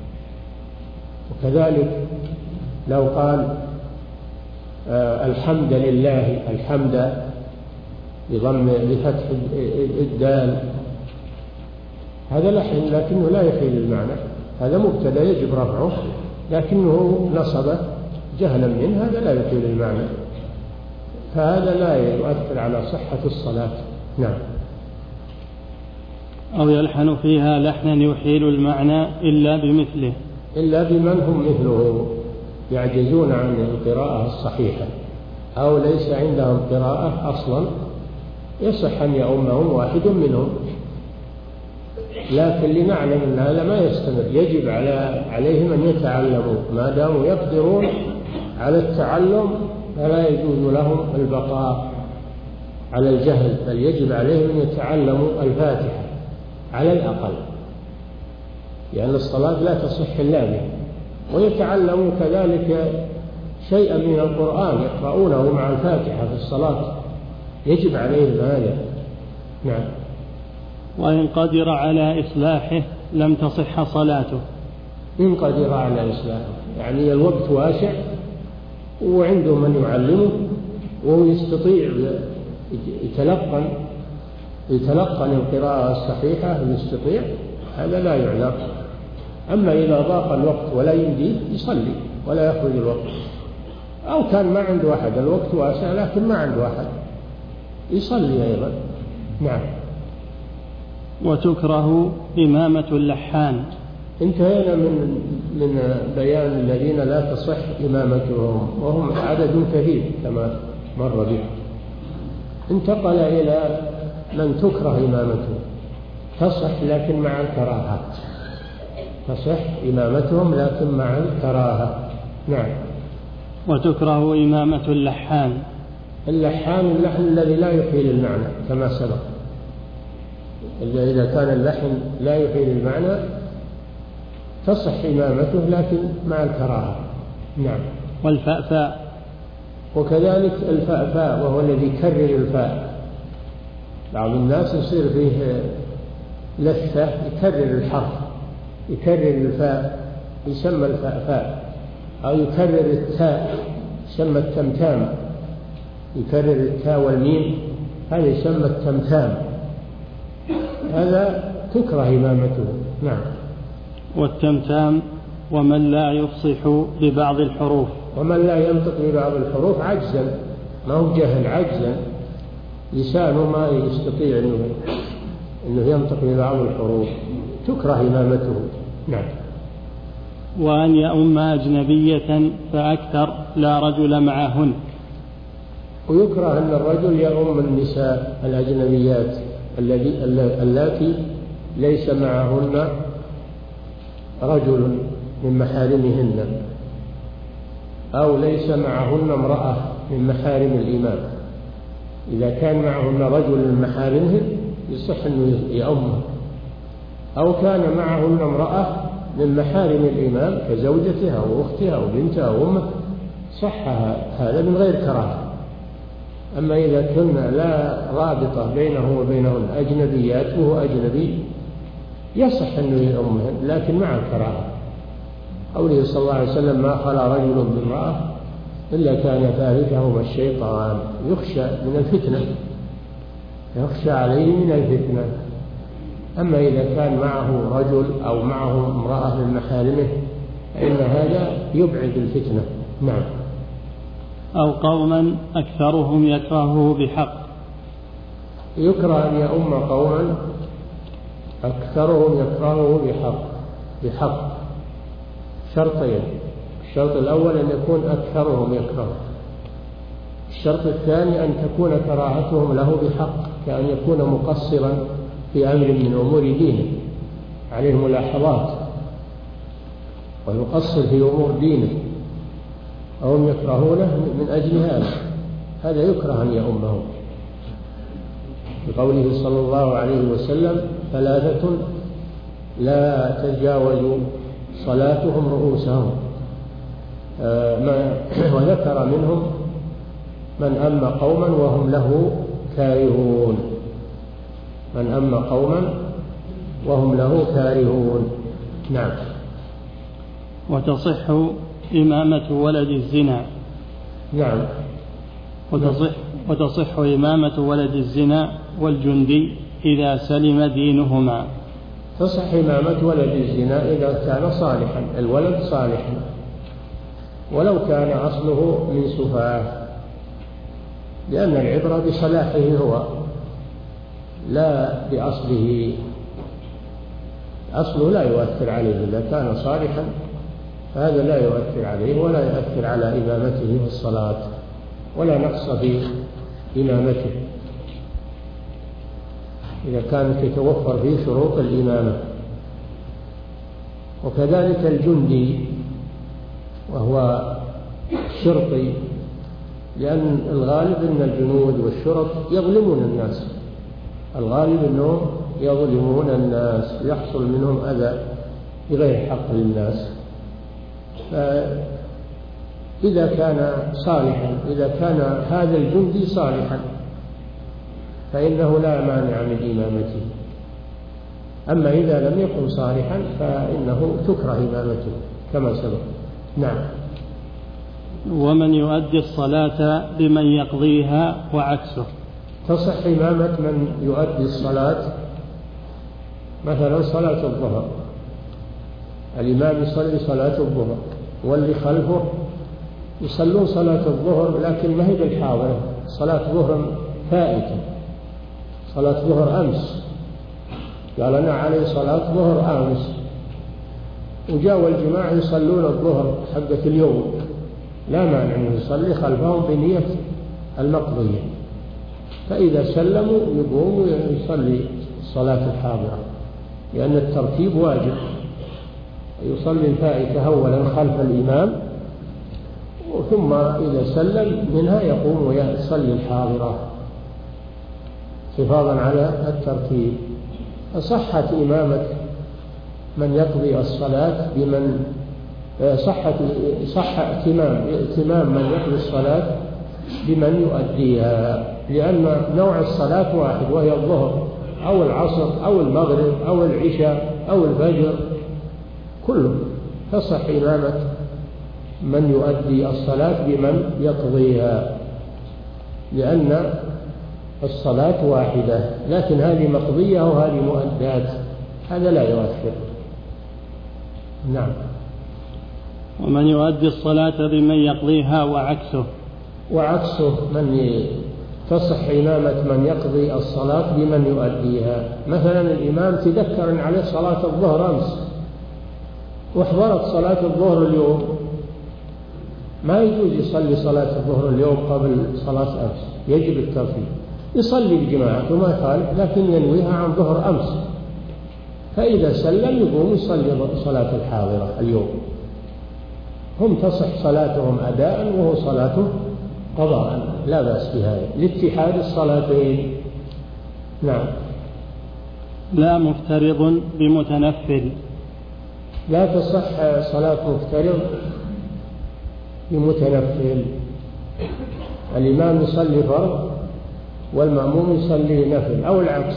وكذلك لو قال آه الحمد لله، الحمد بضم بفتح الدال، هذا لحن لكنه لا يحيل المعنى، هذا مبتدا يجب رفعه لكنه نصب جهلا منه، هذا لا يحيل المعنى، فهذا لا يؤثر على صحة الصلاة. نعم. أو يلحن فيها لحنا يحيل المعنى إلا بمثله، إلا بمن هم مثله يعجزون عن القراءة الصحيحة أو ليس عندهم قراءة أصلا، يصح أن يؤمهم واحد منهم، لكن لنعلم أن هذا ما يستمر، يجب على عليهم أن يتعلموا، ما داموا يقدرون على التعلم فلا يجوز لهم البقاء على الجهل، بل يجب عليهم أن يتعلموا الفاتحة على الأقل، لأن الصلاة لا تصح إلا به، ويتعلموا كذلك شيئا من القرآن يقرؤونه مع الفاتحة في الصلاة، يجب عليهم هذا. نعم. وإن قدر على إصلاحه لم تصح صلاته. إن قدر على إصلاحه يعني الوقت واسع وعنده من يعلمه وهو يستطيع يتلقن يتلقن القراءة الصحيحة ويستطيع، هذا لا يعذر. أما إذا ضاق الوقت ولا يمديه يصلي ولا يخرج الوقت، أو كان ما عنده أحد، الوقت واسع لكن ما عنده أحد، يصلي أيضا. نعم. وتكره إمامة اللحان. انتهينا من من بيان الذين لا تصح إمامتهم، وهم عدد كثير كما مر به. انتقل إلى من تكره إمامته، تصح لكن مع الكراهة، تصح إمامتهم لكن مع الكراهة. نعم. وتكره إمامة اللحان. اللحان اللحن الذي لا يحيل المعنى كما سبق، إذا كان اللحن لا يحيل المعنى تصح إمامته لكن مع الكراهة. نعم. والفأفاء. وكذلك الفأفاء وهو الذي يكرر الفاء، بعض الناس يصير فيه لثة يكرر الحرف يكرر الفاء يسمى الفاء فاء، أو يكرر التاء يسمى التمتام، يكرر التاء والميم هذا يسمى التمتام، هذا تكره إمامته. نعم. والتمتام ومن لا يفصح ببعض الحروف، ومن لا ينطق ببعض الحروف عجزا، ما هو جهل، عجزا لسانه ما يستطيع إنه, إنه ينطق ببعض الحروف، تكره إمامته. نعم. وأن يؤم أجنبية فأكثر لا رجل معهن، ويكره أن الرجل يؤم النساء الأجنبيات اللاتي ليس معهن رجل من محارمهن، أو ليس معهن امرأة من محارم الإمام. إذا كان معهن رجل من محارمهن يصح أنه يؤمه، أو كان معهن امرأة من محارم الإمام كزوجتها وأختها وبنتها وأمه، صح هذا من غير كراهة. أما إذا كنا لا رابطة بينه وبينهن أجنبيات وهو أجنبي يصح أنه يؤمهن لكن مع الكراهة. قوله صلى الله عليه وسلم: ما خلا رجل بامرأة إلا كان ثالثهما الشيطان، يخشى من الفتنة، يخشى عليه من الفتنة. أما إذا كان معه رجل أو معه امرأة من محارمه فإن هذا يبعد الفتنة. نعم. أو قوما أكثرهم يكرهه بحق، يكره أن يؤم قوما أكثرهم يكرهه بحق، بحق شرطين: الشرط الأول أن يكون أكثرهم يكرهه، الشرط الثاني أن تكون كراهتهم له بحق، كأن يكون مقصرا في أمر من أمور دينه، عليه ملاحظات ويقصر في أمور دينه، وهم يكرهونه من أجل هذا، هذا يكره أن يؤمهم. بقوله صلى الله عليه وسلم: ثلاثة لا تجاوز صلاتهم رؤوسهم، آه وذكر منهم من أم قوما وهم له كارهون، من أم قوما وهم له كارهون. نعم. وتصح إمامة ولد الزنا. نعم. وتصح, وتصح إمامة ولد الزنا والجندي إذا سلم دينهما. تصح إمامة ولد الزنا إذا كان صالحا، الولد صالحا، ولو كان أصله من سفاه، لأن العبرة بصلاحه هو لا بأصله، أصله لا يؤثر عليه، إذا كان صالحا هذا لا يؤثر عليه ولا يؤثر على إمامته في الصلاة ولا نقص في إمامته إذا كانت تتوفر فيه شروط الإمامة. وكذلك الجندي وهو شرطي، لأن الغالب أن الجنود والشرط يظلمون الناس، الغالب أنهم يظلمون الناس، يحصل منهم أذى بغير حق للناس. فإذا كان صالحا، إذا كان هذا الجندي صالحا فإنه لا مانع من إمامته، أما إذا لم يكن صالحا فإنه تكره إمامته كما سبق. نعم. ومن يؤدي الصلاة بمن يقضيها وعكسه. تصح إمامة من يؤدي الصلاة، مثلا صلاة الظهر، الإمام يصلي صلاة الظهر واللي خلفه يصلون صلاة الظهر لكن ما هي بالحاضرة، صلاة ظهر فائتة، صلاة ظهر أمس، قال أنا علي صلاة ظهر أمس، وجاءوا الجماعة يصلون الظهر حقة اليوم، لا مانع أنه يصلي خلفهم بنية المقضية، فإذا سلموا يقوم ويصلي الصلاة الحاضرة، لأن الترتيب واجب، يصلي الفائتة أولا خلف الإمام، ثم إذا سلم منها يقوم ويصلي الحاضرة حفاظا على الترتيب. صحت إمامة من يقضي الصلاة بمن صحت صح ائتمام ائتمام من يقضي الصلاة بمن يؤديها، لأن نوع الصلاة واحد، وهي الظهر أو العصر أو المغرب أو العشاء أو الفجر، كله تصح إمامة من يؤدي الصلاة بمن يقضيها، لأن الصلاة واحدة، لكن هذه مقضية وهذه مؤدات، هذا لا يؤثر. نعم. ومن يؤدي الصلاة بمن يقضيها وعكسه وعكسه من تصح إمامة من يقضي الصلاة بمن يؤديها. مثلا الإمام تذكر أن عليه صلاة الظهر أمس وحضرت صلاة الظهر اليوم، ما يجوز يصلي صلاة الظهر اليوم قبل صلاة أمس، يجب الترتيب. يصلي بجماعة وما يخالف، لكن ينويها عن ظهر أمس، فإذا سلم يقوم يصلي صلاة الحاضرة اليوم. هم تصح صلاتهم أداء وهو صلاته قضاء، لا بأس بهذا لاتحاد الصلاتين. نعم. لا مفترض بمتنفل. لا تصح صلاة مفترض بمتنفل. الإمام يصلي فرض والمأموم يصلي نفل، أو العكس،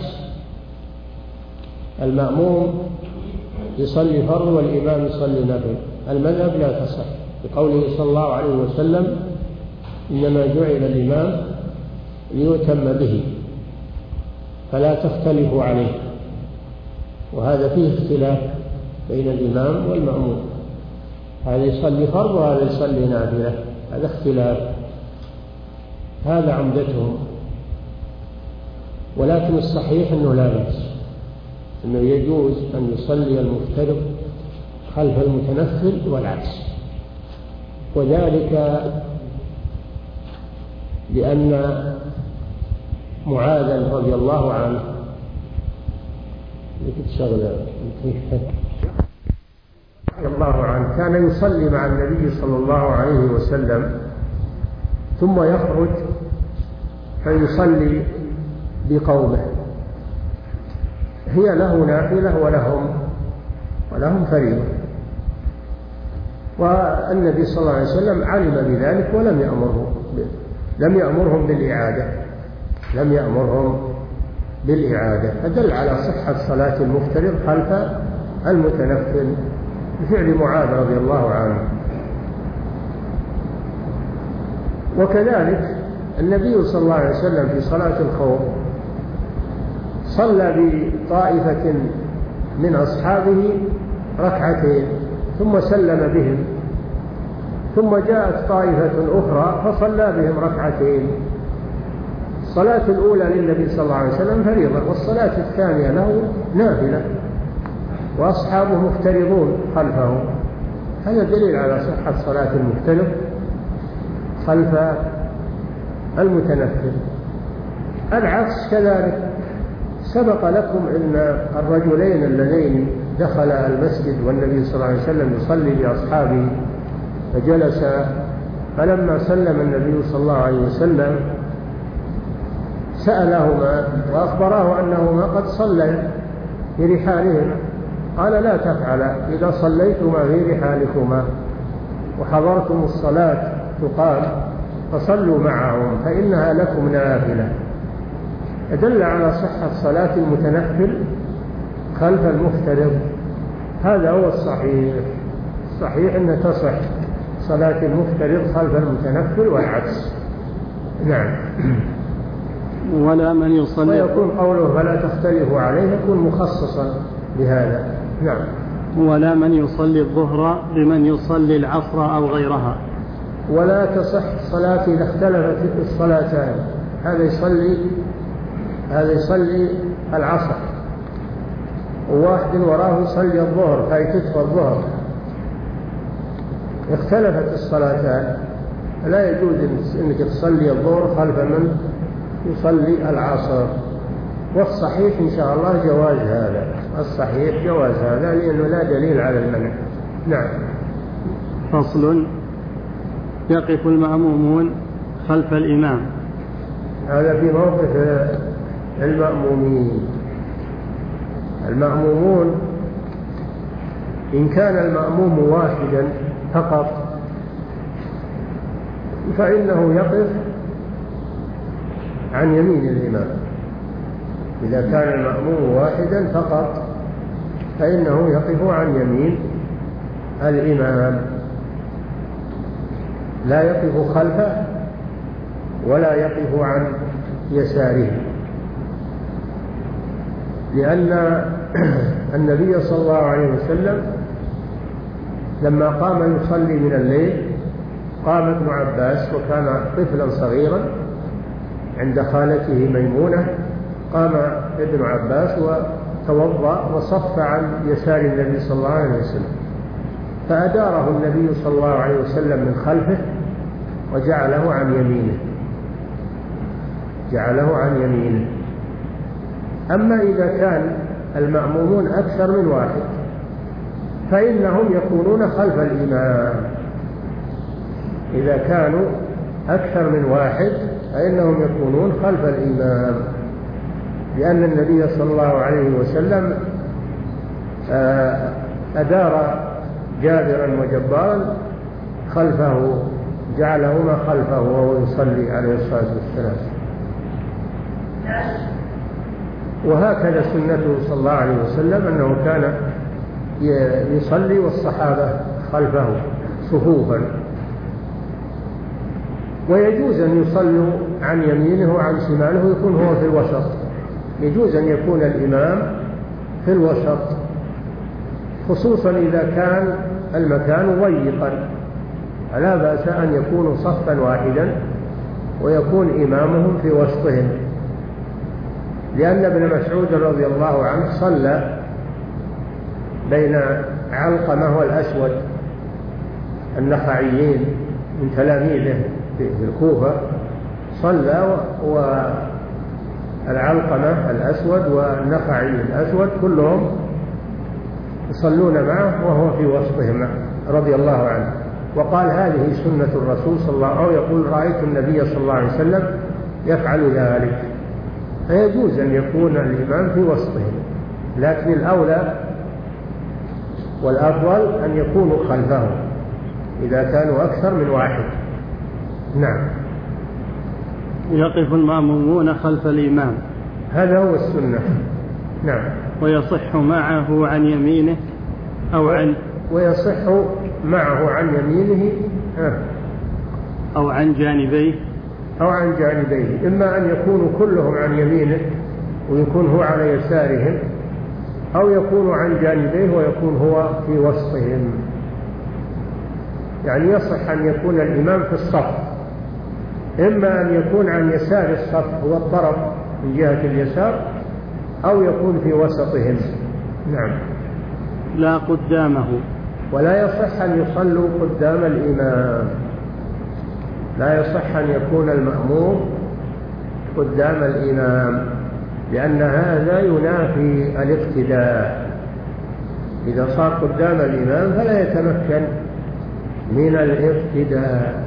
المأموم يصلي فرض والإمام يصلي نفل. المذهب لا تصح، بقوله صلى الله عليه وسلم: إنما جعل الإمام ليؤتم به فلا تختلفوا عليه. وهذا فيه اختلاف بين الإمام والمأموم، هذا يصلي فرض وهذا يصلي نافلة، هذا اختلاف، هذا عمدتهم. ولكن الصحيح أنه لا بأس، أنه يجوز أن يصلي المفترض خلف المتنفل والعكس، وذلك لأن معاذ رضي الله عنه رضي الله عنه كان يصلي مع النبي صلى الله عليه وسلم ثم يخرج فيصلي بقومه، هي له نافلة ولهم ولهم فريضة، والنبي صلى الله عليه وسلم علم بذلك ولم يأمره لم يأمرهم بالإعادة لم يأمرهم بالإعادة فدل على صحة صلاة المفترض خلف المتنفل بفعل معاذ رضي الله عنه. وكذلك النبي صلى الله عليه وسلم في صلاة الخوف صلى بطائفة من أصحابه ركعتين ثم سلم بهم، ثم جاءت طائفة أخرى فصلى بهم ركعتين. الصلاة الأولى للنبي صلى الله عليه وسلم فريضة، والصلاة الثانية له نافلة، وأصحابه مفترضون خلفه. هذا دليل على صحة صلاة المفترض خلف المتنفل. العكس كذلك، سبق لكم أن الرجلين اللذين دخل المسجد والنبي صلى الله عليه وسلم يصلي بأصحابه فجلس، فلما سلم النبي صلى الله عليه وسلم سألهما وأخبراه أنهما قد صليا في رحالهما، قال: لا تفعلا، إذا صليتما في رحالكما وحضرتم الصلاة تقام فصلوا معهم فإنها لكم نافلة. أدل على صحة صلاة المتنفل خلف المفترض. هذا هو الصحيح. الصحيح أن تصح صلاة المفترض خلف المتنفل والعكس. نعم. ولا من يصلي، ويكون قوله فلا تختلفوا عليه يكون مخصصا بهذا. نعم. ولا من يصلي الظهر بمن يصلي العصر أو غيرها. ولا تصح صلاة إذا اختلفت الصلاتان، هذا يصلي هذا يصلي العصر وواحد وراه يصلي الظهر، فايتته الظهر، اختلفت الصلاتان، لا يجوز أنك تصلي الظهر خلف من يصلي العصر. والصحيح إن شاء الله جواز هذا، الصحيح جواز هذا لأنه لا دليل على المنع. نعم. فصل: يقف المأمومون خلف الإمام. هذا في موقف المأمومين. المأمومون إن كان المأموم واحدا فقط فإنه يقف عن يمين الإمام. إذا كان المأموم واحدا فقط فإنه يقف عن يمين الإمام، لا يقف خلفه ولا يقف عن يساره، لأن النبي صلى الله عليه وسلم لما قام يصلي من الليل قام ابن عباس وكان طفلا صغيرا عند خالته ميمونة، قام ابن عباس وتوضأ وصف عن يسار النبي صلى الله عليه وسلم، فأداره النبي صلى الله عليه وسلم من خلفه وجعله عن يمينه جعله عن يمينه. أما إذا كان المأمومون أكثر من واحد فإنهم يكونون خلف الإمام، إذا كانوا أكثر من واحد فإنهم يكونون خلف الإمام، لأن النبي صلى الله عليه وسلم أدار جابرا وجبارا خلفه، جعلهما خلفه وهو يصلي عليه الصلاة والسلام. وهكذا سنته صلى الله عليه وسلم أنه كان يصلي والصحابة خلفه صفوفا، ويجوز أن يصلوا عن يمينه وعن شماله يكون هو في الوسط، يجوز أن يكون الإمام في الوسط، خصوصا إذا كان المكان ضيقا، فلا بأس أن يكونوا صفا واحدا ويكون إمامهم في وسطهم، لأن ابن مسعود رضي الله عنه صلى بين علقمة والأسود النخعيين من تلاميذه في الكوفة، صلى والعلقمة الأسود والنخعي الأسود كلهم يصلون معه وهو في وسطهم رضي الله عنه، وقال هذه سنة الرسول صلى الله عليه وسلم، أو يقول رأيت النبي صلى الله عليه وسلم يفعل ذلك، فيجوز أن يكون الإمام في وسطهم، لكن الأولى والأفضل أن يكونوا خلفه إذا كانوا أكثر من واحد. نعم. يقف المأمومون خلف الإمام، هذا هو السنة. نعم. ويصح معه عن يمينه أو عن ويصح معه عن يمينه أو عن جانبيه أو عن جانبيه، إما أن يكونوا كلهم عن يمينه ويكون هو على يسارهم، أو يكون عن جانبيه ويكون هو في وسطهم. يعني يصح أن يكون الإمام في الصف، إما أن يكون عن يسار الصف هو الطرف من جهة اليسار، أو يكون في وسطهم. نعم. لا قدامه، ولا يصح أن يصلوا قدام الإمام، لا يصح أن يكون المأموم قدام الإمام، لأن هذا ينافي الاقتداء، إذا صار قدام الإمام فلا يتمكن من الاقتداء.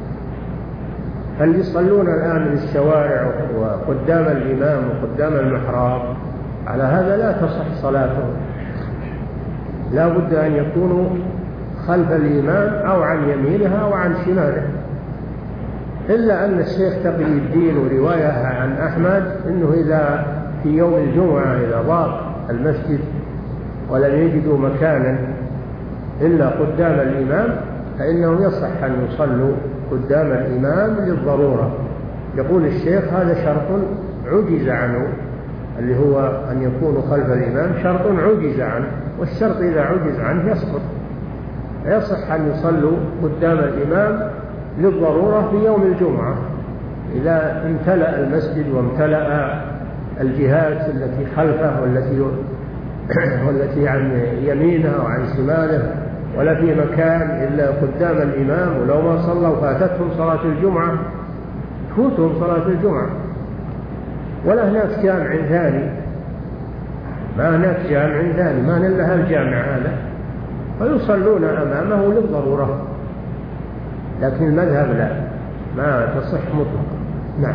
اللي يصلون الآن في الشوارع وقدام الإمام وقدام المحراب على هذا لا تصح صلاتهم، لا بد أن يكونوا خلف الإمام أو عن يمينه أو عن شماله، إلا أن الشيخ تقي الدين ورواية عن أحمد أنه إذا في يوم الجمعة إذا ضاق المسجد ولم يجدوا مكانا إلا قدام الإمام فإنه يصح أن يصلوا قدام الإمام للضرورة. يقول الشيخ هذا شرط عجز عنه، اللي هو أن يكونوا خلف الإمام شرط عجز عنه، والشرط إذا عجز عنه يسقط، يصح أن يصلوا قدام الإمام للضرورة في يوم الجمعة إذا امتلأ المسجد وامتلأ الجهات التي خلفه والتي والتي عن يمينه وعن شماله، ولا في مكان إلا قدام الإمام، ولو ما صلوا فاتتهم صلاة الجمعة، تفوتهم صلاة الجمعة، ولا هناك جامع ثاني، ما هناك جامع ثاني، ما نلها الجامع هذا، فيصلون أمامه للضرورة، لكن المذهب لا، ما تصح مطلقا. نعم.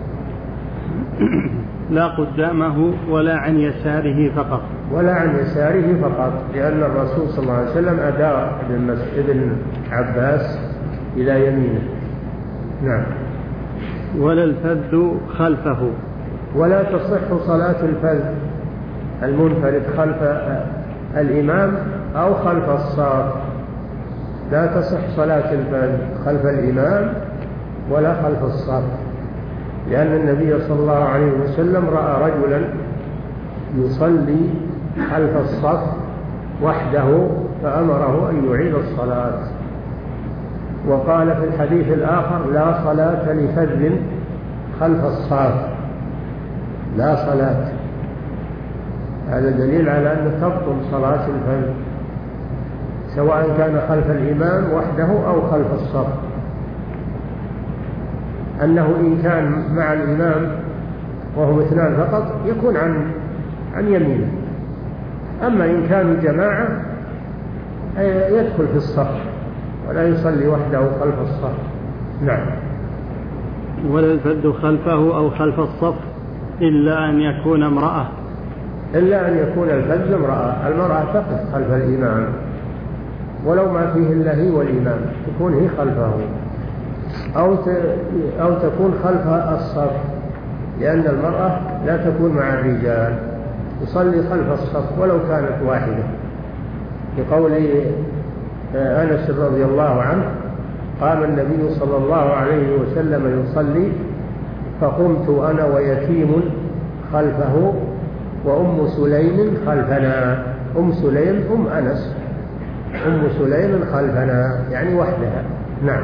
لا قدامه ولا عن يساره فقط، ولا عن يساره فقط، لأن الرسول صلى الله عليه وسلم أدار ابن عباس إلى يمينه. نعم. ولا الفذ خلفه، ولا تصح صلاة الفذ المنفرد خلف الإمام أو خلف الصف، لا تصح صلاة الفذ خلف الإمام ولا خلف الصف، لأن النبي صلى الله عليه وسلم رأى رجلا يصلي خلف الصف وحده فأمره أن يعيد الصلاة. وقال في الحديث الآخر: لا صلاة لفذ خلف الصف، لا صلاة. هذا دليل على أن تبطل صلاة الفذ سواء كان خلف الإمام وحده أو خلف الصف. أنه إن كان مع الإمام وهم اثنان فقط يكون عن عن يمينه، أما إن كانوا جماعة يدخل في الصف ولا يصلي وحده خلف الصف. نعم. ولا الفذ خلفه أو خلف الصف إلا أن يكون امرأة، إلا أن يكون الفذ امرأة. المرأة تقف خلف الإمام ولو ما فيه إلا هي والإمام، تكون هي خلفه، أو أو تكون خلف الصف، لأن المرأة لا تكون مع الرجال، تصلي خلف الصف ولو كانت واحدة، بقول أنس رضي الله عنه: قام النبي صلى الله عليه وسلم يصلي فقمت أنا ويتيم خلفه وأم سليم خلفنا. أم سليم أم أنس، أم سليم خلفنا يعني وحدها. نعم.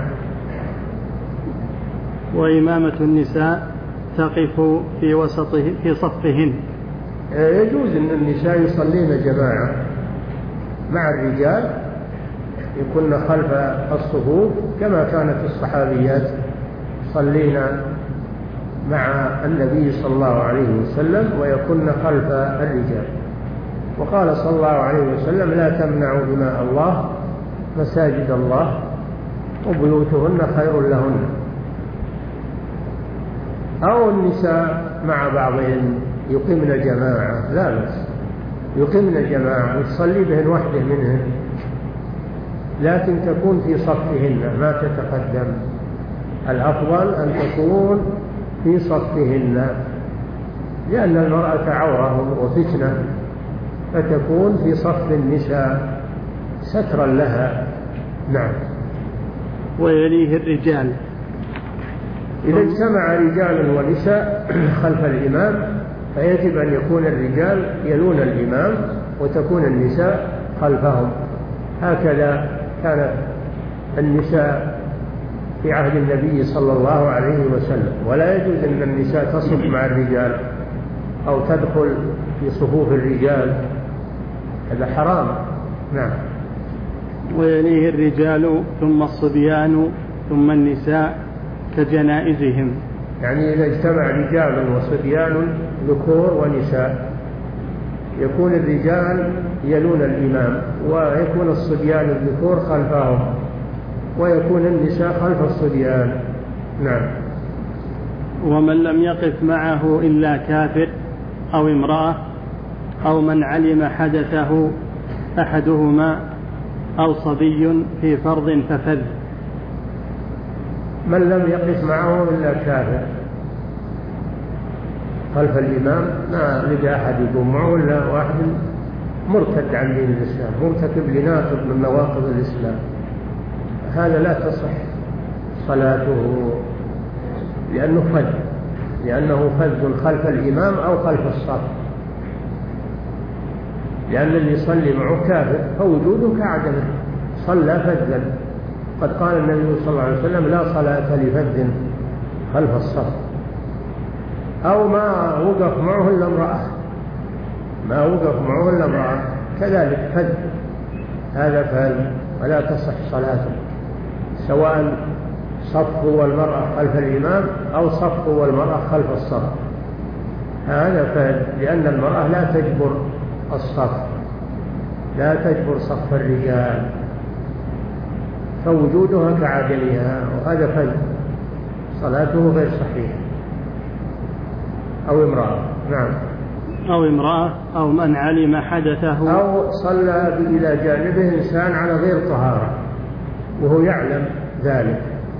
وإمامة النساء تقف في وسطه في صفهن. يجوز أن النساء يصلين جماعة مع الرجال، يكون خلف الصفوف كما كانت الصحابيات يصلين مع النبي صلى الله عليه وسلم ويكون خلف الرجال. وقال صلى الله عليه وسلم: لا تمنعوا إماء الله مساجد الله وبيوتهن خير لهن. أو النساء مع بعضهن يقيمن جماعة، لا بأس، يقيمن جماعة وتصلي بهن وحده منهن، لكن تكون في صفهن ما تتقدم. الأفضل أن تكون في صفهن، لأن المرأة عورة وفتنة، فتكون في صف النساء سترا لها. نعم. ويليه الرجال. إذا اجتمع رجال ونساء خلف الإمام فيجب أن يكون الرجال يلون الإمام وتكون النساء خلفهم. هكذا كان النساء في عهد النبي صلى الله عليه وسلم، ولا يجوز أن النساء تصف مع الرجال أو تدخل في صفوف الرجال، هذا حرام. نعم. ويليه الرجال ثم الصبيان ثم النساء كجنائزهم، يعني إذا اجتمع رجال وصبيان ذكور ونساء يكون الرجال يلون الإمام ويكون الصبيان الذكور خلفهم ويكون النساء خلف الصبيان. نعم. ومن لم يقف معه إلا كافر أو امرأة أو من علم حدثه أحدهما أو صبي في فرض ففذ. من لم يقف معه إلا كافر خلف الإمام، ما لقى أحد يقوم معه إلا واحد مرتد عن دين الإسلام، مرتكب لناقض من نواقض الإسلام، هذا لا تصح صلاته لأنه فذ، لأنه فذ خلف الإمام أو خلف الصف، لأن اللي يصلي معه كافر فوجوده كعدمه، صلى فذا. قد قال النبي صلى الله عليه وسلم: لا صلاة لفذ خلف الصف. أو ما وقف معه إلا امرأة، ما وقف معه إلا امرأة كذلك فذ، هذا فذ ولا تصح صلاته، سواء صف والمرأة خلف الإمام أو صف والمرأة خلف الصف، هذا فذ، لأن المرأة لا تجبر الصف، لا تجبر صف الرجال، فوجودها كعدمها، وهذا فذ، صلاته غير صحيحة. أو امرأة. نعم. أو امرأة أو من علم حدثه، أو صلى إلى جانبه إنسان على غير طهارة وهو يعلم ذلك،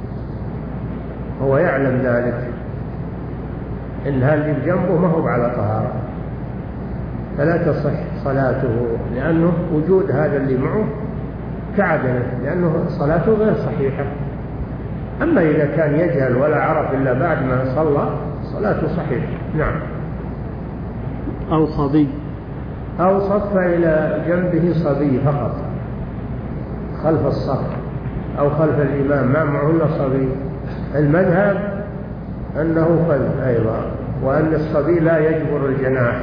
هو يعلم ذلك إن هذا اللي بجنبه ما هو على طهارة، فلا تصح صلاته، لأنه وجود هذا اللي معه كعدله، لأنه صلاته غير صحيحة. أما إذا كان يجهل ولا عرف إلا بعد ما صلى صلاته صحيحة. نعم. أو صبي، أو صف إلى جنبه صبي فقط خلف الصف أو خلف الإمام، ما معه إلا صبي. المذهب أنه خلف أيضا، وأن الصبي لا يجبر الجناح،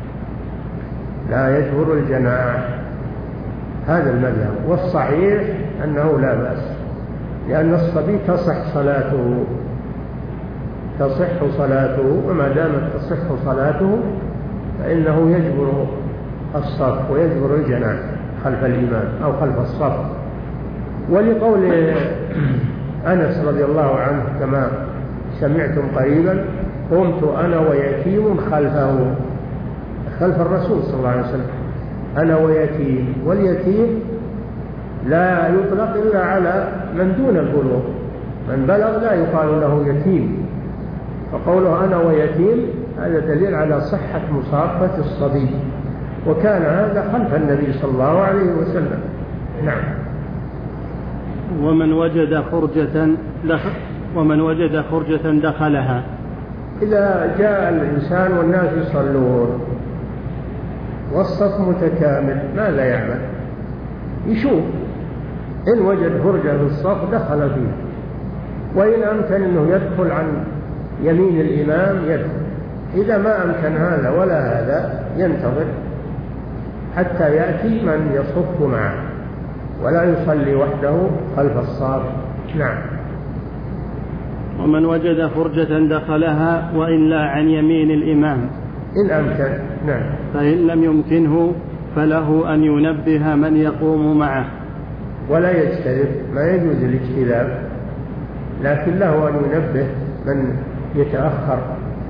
لا يجبر الجناح، هذا المذهب. والصحيح أنه لا بأس، لأن الصبي تصح صلاته، تصح صلاته، وما دامت تصح صلاته فإنه يجبر الصف ويجبر الجناح خلف الإمام أو خلف الصف. ولقول أنس رضي الله عنه كما سمعتم قريبا: قمت أنا ويتيم خلفه، خلف الرسول صلى الله عليه وسلم، أنا ويتيم. واليتيم لا يطلق إلا على من دون البلوغ، من بلغ لا يقال له يتيم. فقوله أنا ويتيم هذا دليل على صحة مصافة الصبي، وكان هذا خلف النبي صلى الله عليه وسلم. نعم. ومن وجد فرجة دخل ومن وجد فرجة دخلها. إذا جاء الإنسان والناس يصلون والصف متكامل ماذا يعمل؟ يشوف، إن وجد فرجة في الصف دخل فيه، وإن أمكن أنه يدخل عن يمين الإمام يدخل. إذا ما أمكن هذا ولا هذا ينتظر حتى يأتي من يصف معه، ولا يصلي وحده خلف الصف. نعم. ومن وجد فرجة دخلها وإلا عن يمين الإمام إن أمكن. نعم. فإن لم يمكنه فله أن ينبه من يقوم معه، ولا يجتذب، ما يجوز الاجتذاب، لكن له أن ينبه من يتأخر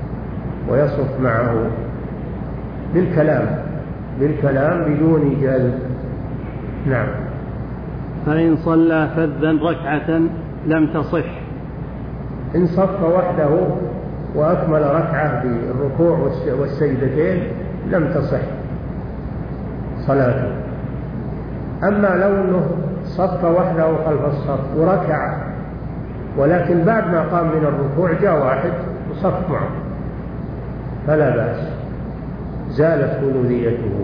ويصف معه بالكلام، بالكلام بدون جذب. نعم. فإن صلى فذا ركعة لم تصح. إن صف وحده وأكمل ركعة بالركوع والسجدتين لم تصح صلاته. أما لو أنه صف وحده خلف الصف وركع، ولكن بعد ما قام من الركوع جاء واحد وصف معه فلا بأس، زالت فلوليته.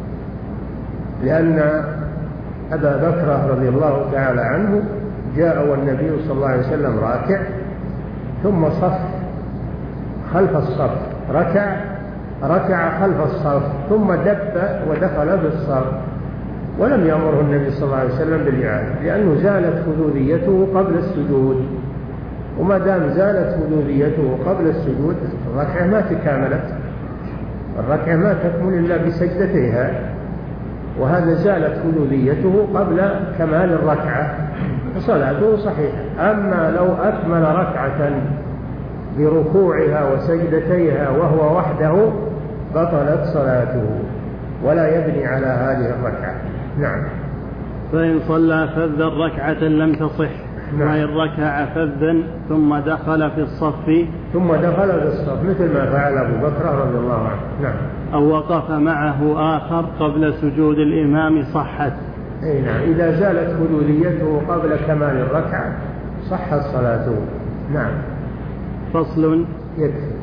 لأن أبا بكر رضي الله تعالى عنه جاء والنبي صلى الله عليه وسلم راكع، ثم صف خلف الصف، ركع ركع خلف الصف، ثم دب ودخل بالصف، ولم يأمره النبي صلى الله عليه وسلم بالإعادة، لأنه زالت فلوليته قبل السجود. وما دام زالت فلوليته قبل السجود الركعة ما تكاملت، الركعة ما تكمل إلا بسجدتيها، وهذا زالت فلوليته قبل كمال الركعة، فصلاته صحيحة. أما لو أكمل ركعة بركوعها وسجدتيها وهو وحده بطلت صلاته، ولا يبني على هذه الركعة. نعم. فإن صلى فذا ركعة لم تصح. نعم. وإن ركع فذا ثم دخل في الصف ثم دخل في الصف مثل ما فعل أبو بكر رضي الله عنه. نعم. أو وقف معه آخر قبل سجود الإمام صحت. أي نعم. إذا زالت فلوليته قبل كمال الركعة صحت صلاته. نعم. فصل. يكفي.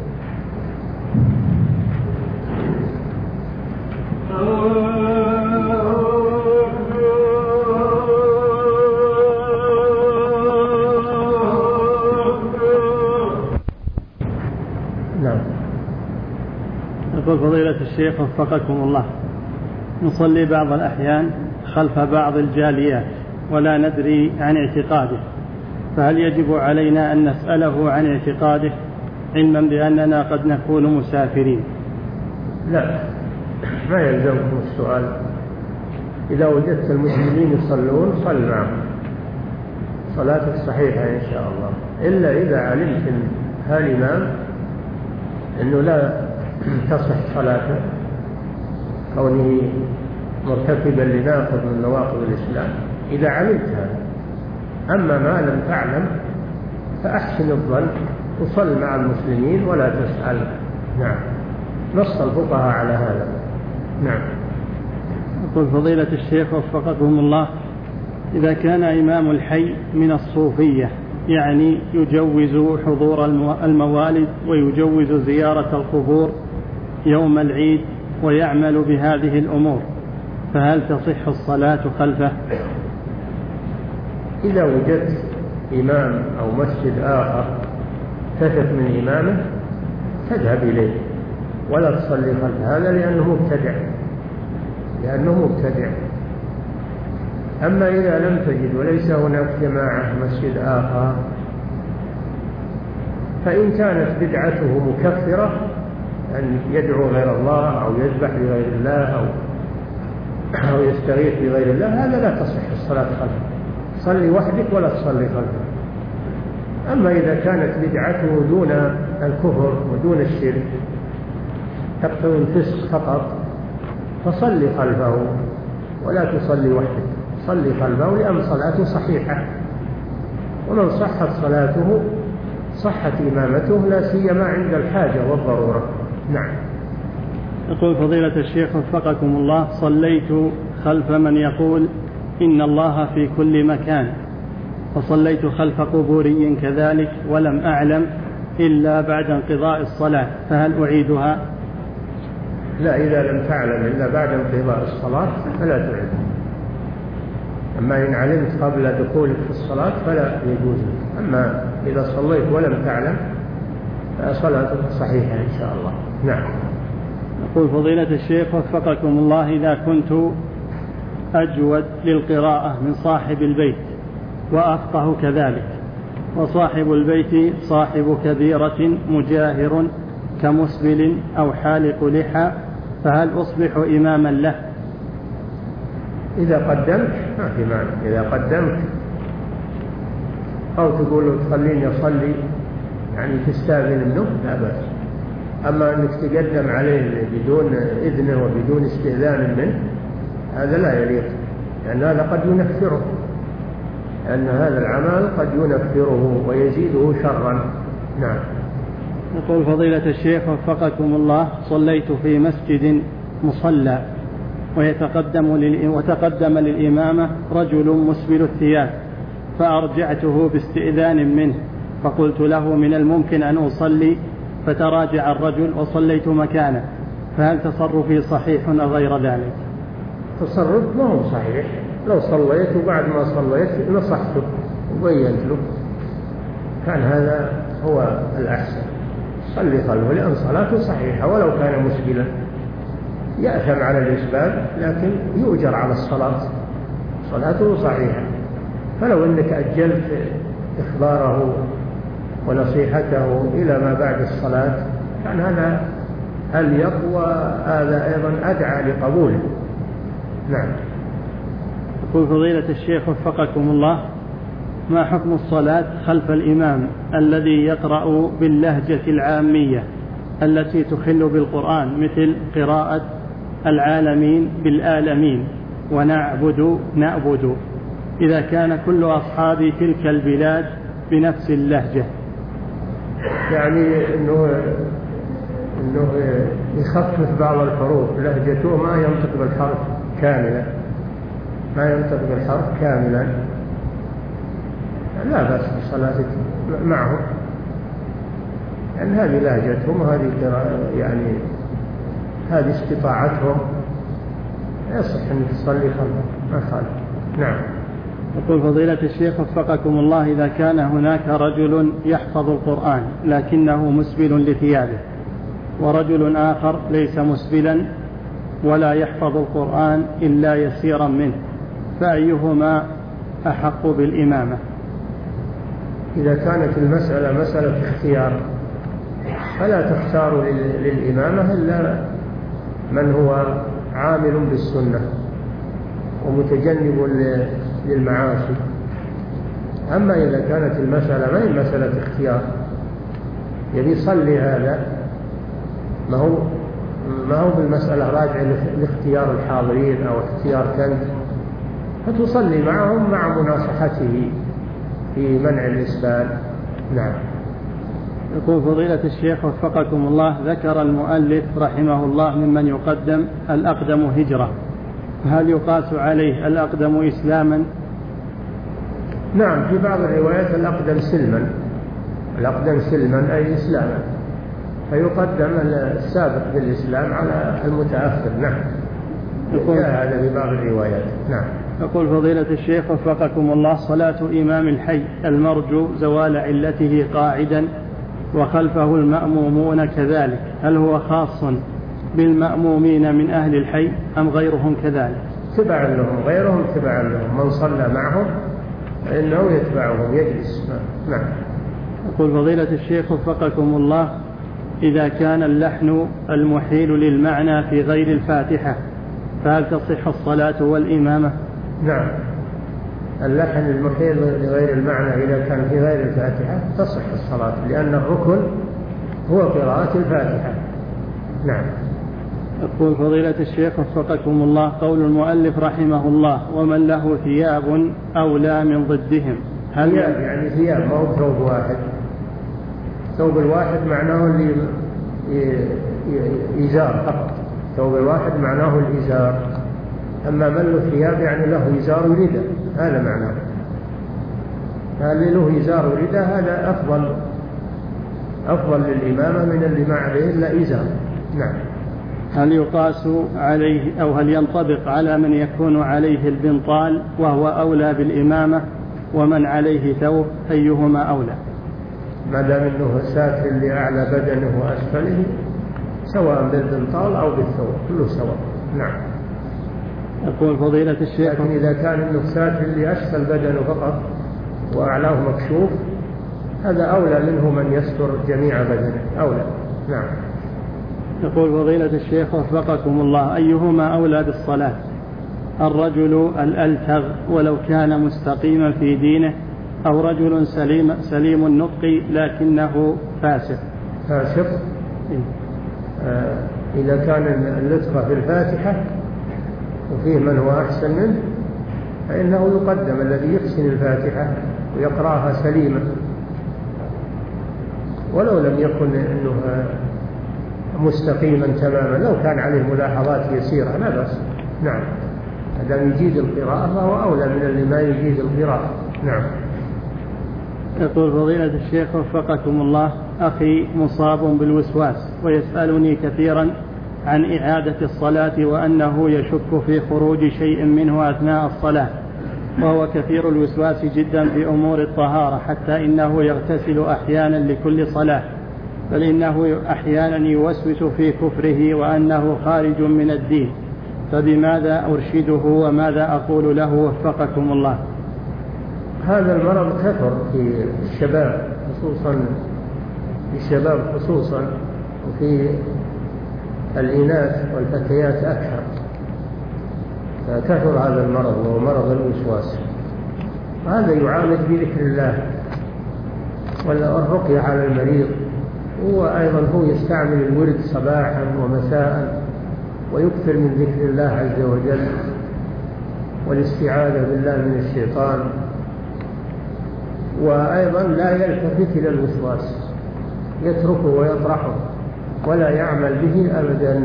نعم. يقول فضيلة الشيخ وفقكم الله: نصلي بعض الأحيان خلف بعض الجاليات ولا ندري عن اعتقاده، فهل يجب علينا أن نسأله عن اعتقاده علما بأننا قد نكون مسافرين؟ لا، ما يلزمكم السؤال. إذا وجدت المسلمين يصلون صل معهم، صلاتك صحيحة إن شاء الله، إلا إذا علمت هالإمام أنه لا تصح صلاته كونه مرتكبا لناقض من نواقض الإسلام، إذا علمت هذا. أما ما لم تعلم فأحسن الظن وصل مع المسلمين ولا تسأل. نعم. نص الفقهاء على هذا. نعم. يقول فضيلة الشيخ وفقكم الله: إذا كان إمام الحي من الصوفية، يعني يجوز حضور الموالد ويجوز زيارة القبور يوم العيد ويعمل بهذه الأمور، فهل تصح الصلاة خلفه؟ إذا وجدت إمام أو مسجد آخر تثق من إمامه تذهب إليه ولا تصلي خلف هذا لأنه مبتدع لأنه مبتدع أما إذا لم تجد وليس هناك جماعة مسجد آخر، فإن كانت بدعته مكفرة أن يدعو غير الله أو يذبح لغير الله أو أو يستغيث بغير الله، هذا لا تصح الصلاة خلفه، صلي وحدك ولا تصلي خلفه. أما إذا كانت بدعته دون الكفر ودون الشرك تقتضي الفسق فقط فصلي خلفه ولا تصلي وحدك، صلي خلفه لأن صلاته صحيحة، ومن صحت صلاته صحت إمامته لا سيما عند الحاجة والضرورة. نعم. يقول فضيلة الشيخ وفقكم الله: صليت خلف من يقول إن الله في كل مكان، وصليت خلف قبوري كذلك ولم أعلم إلا بعد انقضاء الصلاة، فهل أعيدها؟ لا، إذا لم تعلم إلا بعد انقضاء الصلاة فلا تعيد. أما إن علمت قبل دخولك في الصلاة فلا يجوز. أما إذا صليت ولم تعلم فصلاتك صحيحة إن شاء الله. نعم. يقول فضيلة الشيخ وفقكم الله: إذا كنت أجود للقراءة من صاحب البيت وأفقه كذلك، وصاحب البيت صاحب كبيرة مجاهر كمسبل أو حالق لحى، فهل أصبح إماما له؟ إذا قدمت ما في معنى، إذا قدمت أو تقول له تخليني أصلي يعني تستأذن منه لا بأس. أما أنك تقدم عليه بدون إذنه وبدون استئذان منه هذا لا يليق، لأن هذا قد ينفره، لأن هذا العمل قد ينفره ويزيده شرا. نعم. يقول فضيلة الشيخ وفقكم الله: صليت في مسجد مصلى ويتقدم لل... وتقدم للإمامة رجل مسبل الثياب، فأرجعته باستئذان منه، فقلت له من الممكن أن أصلي، فتراجع الرجل وصليت مكانه، فهل تصرفي صحيح أو غير ذلك؟ تصرف ما هو صحيح، لو صليت وبعد ما صليت نصحته وبينت له كان هذا هو الأحسن، صلي خلفه لأن صلاته صحيحة ولو كان مسبلا، يأثم على الإسبال لكن يؤجر على الصلاة، صلاته صحيحة. فلو أنك أجلت إخباره ونصيحته إلى ما بعد الصلاة كان هذا أليق وهذا أيضا أدعى لقبوله. نعم. يقول فضيلة الشيخ وفقكم الله: ما حكم الصلاة خلف الإمام الذي يقرأ باللهجة العامية التي تخل بالقرآن، مثل قراءة العالمين بالآلمين ونعبد نعبد، إذا كان كل أصحاب تلك البلاد بنفس اللهجة؟ يعني إنه إنه يخفف بعض الحروف، لهجته ما ينطق بالحرف كاملا، ما ينطق بالحرف كاملا، لا بأس بصلاتك معه، لأن يعني هذه لهجتهم وهذه يعني هذه استطاعتهم، يصح أن تصلي خلفه ما خالف. نعم. يقول فضيلة الشيخ وفقكم الله: إذا كان هناك رجل يحفظ القرآن لكنه مسبل لثيابه، ورجل آخر ليس مسبلا ولا يحفظ القرآن إلا يسيرا منه، فأيهما أحق بالإمامة؟ إذا كانت المسألة مسألة اختيار فلا تختار للإمامة إلا من هو عامل بالسنة ومتجنب للمعاصي. أما إذا كانت المسألة ما هي مسألة اختيار، يعني صلي هذا ما هو ما هو بالمسألة راجع لاختيار الحاضرين أو اختيار كنت، فتصلي معهم مع مناصحته في منع الإسبال. نعم. يقول فضيلة الشيخ وفقكم الله: ذكر المؤلف رحمه الله ممن يقدم الأقدم هجرة، فهل يقاس عليه الأقدم إسلاما نعم، في بعض الروايات الأقدم سلما، الأقدم سلما أي إسلاما، فيقدم السابق بالإسلام على المتأخر. نعم، جاء هذا في بعض الروايات. نعم. يقول فضيلة الشيخ وفقكم الله: صلاة إمام الحي المرجو زوال علته قاعدا وخلفه المأمومون كذلك، هل هو خاص بالمأمومين من أهل الحي أم غيرهم كذلك؟ تبعا لهم، غيرهم تبعا لهم، من صلى معهم فإنه يتبعهم يجلس. نعم. يقول فضيلة الشيخ وفقكم الله: إذا كان اللحن المحيل للمعنى في غير الفاتحة فهل تصح الصلاة والإمامة؟ نعم، اللحن المحيل لغير المعنى إذا كان في غير الفاتحة تصح الصلاة، لأن الركن هو قراءة الفاتحة. نعم. يقول فضيلة الشيخ وفقكم الله: قول المؤلف رحمه الله: ومن له ثياب أولى من ضدهم، هل ثياب يعني ثياب ما هو ثوب واحد، ثوب الواحد معناه اللي إزار فقط، ثوب الواحد معناه الإزار، أما من له ثياب يعني له إزار ورداء، هذا معناه. اللي له إزار ورداء هذا أفضل أفضل للإمامة من اللي ما عليه إلا إزار. نعم. هل يقاس عليه أو هل ينطبق على من يكون عليه البنطال وهو أولى بالإمامة ومن عليه ثوب، أيهما أولى؟ ما دام أنه ساتر لأعلى بدنه وأسفله سواء بالبنطال أو بالثوب كله سواء. نعم. يقول فضيلة الشيخ: لكن إذا كان أنه ساتر لأسفل بدنه فقط وأعلاه مكشوف هذا أولى منه من يستر جميع بدنه، أولى. نعم. يقول فضيلة الشيخ وفقكم الله: أيهما أولى بالصلاة، الرجل الألتغ ولو كان مستقيما في دينه أو رجل سليم, سليم النطق لكنه فاسق؟ فاسق. آه إذا كان اللطف في الفاتحة وفيه من هو أحسن منه فإنه يقدم الذي يحسن الفاتحة ويقرأها سليما، ولو لم يكن إنه مستقيما تماما، لو كان عليه ملاحظات يسيرة لا بأس. نعم، هذا يجيد القراءة فهو أولى من اللي ما يجيد القراءة. نعم. يقول فضيلة الشيخ وفقكم الله: أخي مصاب بالوسواس ويسألني كثيرا عن إعادة الصلاة وأنه يشك في خروج شيء منه أثناء الصلاة، وهو كثير الوسواس جدا في أمور الطهارة حتى إنه يغتسل أحيانا لكل صلاة، بل إنه أحيانا يوسوس في كفره وأنه خارج من الدين، فبماذا أرشده وماذا أقول له وفقكم الله؟ هذا المرض كثر في الشباب خصوصا، في الشباب خصوصا، وفي الإناث والفتيات أكثر، فكثر هذا المرض وهو مرض الوسواس، وهذا يعالج بذكر الله والرقية على المريض، وأيضا هو يستعمل الورد صباحا ومساء ويكثر من ذكر الله عز وجل والاستعاذة بالله من الشيطان، وأيضا لا يلتفت إلى الوسواس، يتركه ويطرحه ولا يعمل به أبدا،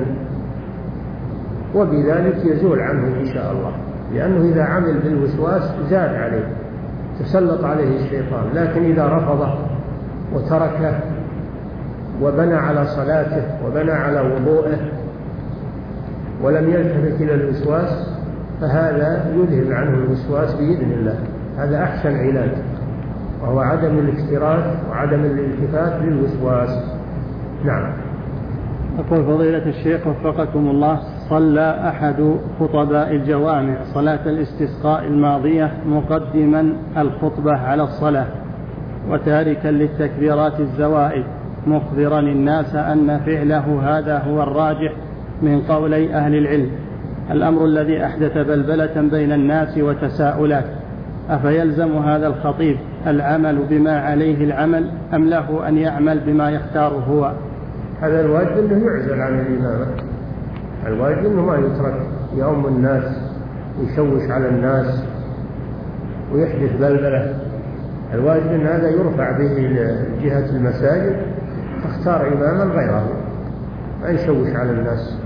وبذلك يزول عنه إن شاء الله، لأنه إذا عمل بالوسواس زاد عليه، تسلط عليه الشيطان، لكن إذا رفضه وتركه وبنى على صلاته وبنى على وضوءه ولم يلتفت إلى الوسواس فهذا يذهب عنه الوسواس بإذن الله. هذا أحسن علاج، وهو عدم الاكتراث وعدم الالتفات للوسواس. نعم. أقول فضيلة الشيخ وفقكم الله: صلى أحد خطباء الجوامع صلاة الاستسقاء الماضية مقدما الخطبة على الصلاة وتاركا للتكبيرات الزوائد، مخبرا الناس أن فعله هذا هو الراجح من قولي أهل العلم، الأمر الذي أحدث بلبلة بين الناس وتساؤلات، أفيلزم هذا الخطيب العمل بما عليه العمل أم له أن يعمل بما يختاره هو؟ هذا الواجب أنه يعزل عن الإمامة، الواجب أنه ما يترك يؤم الناس ويشوش على الناس ويحدث بلبلة، الواجب أن هذا يرفع به لجهة المساجد تختار إماما غيره ما يشوش على الناس،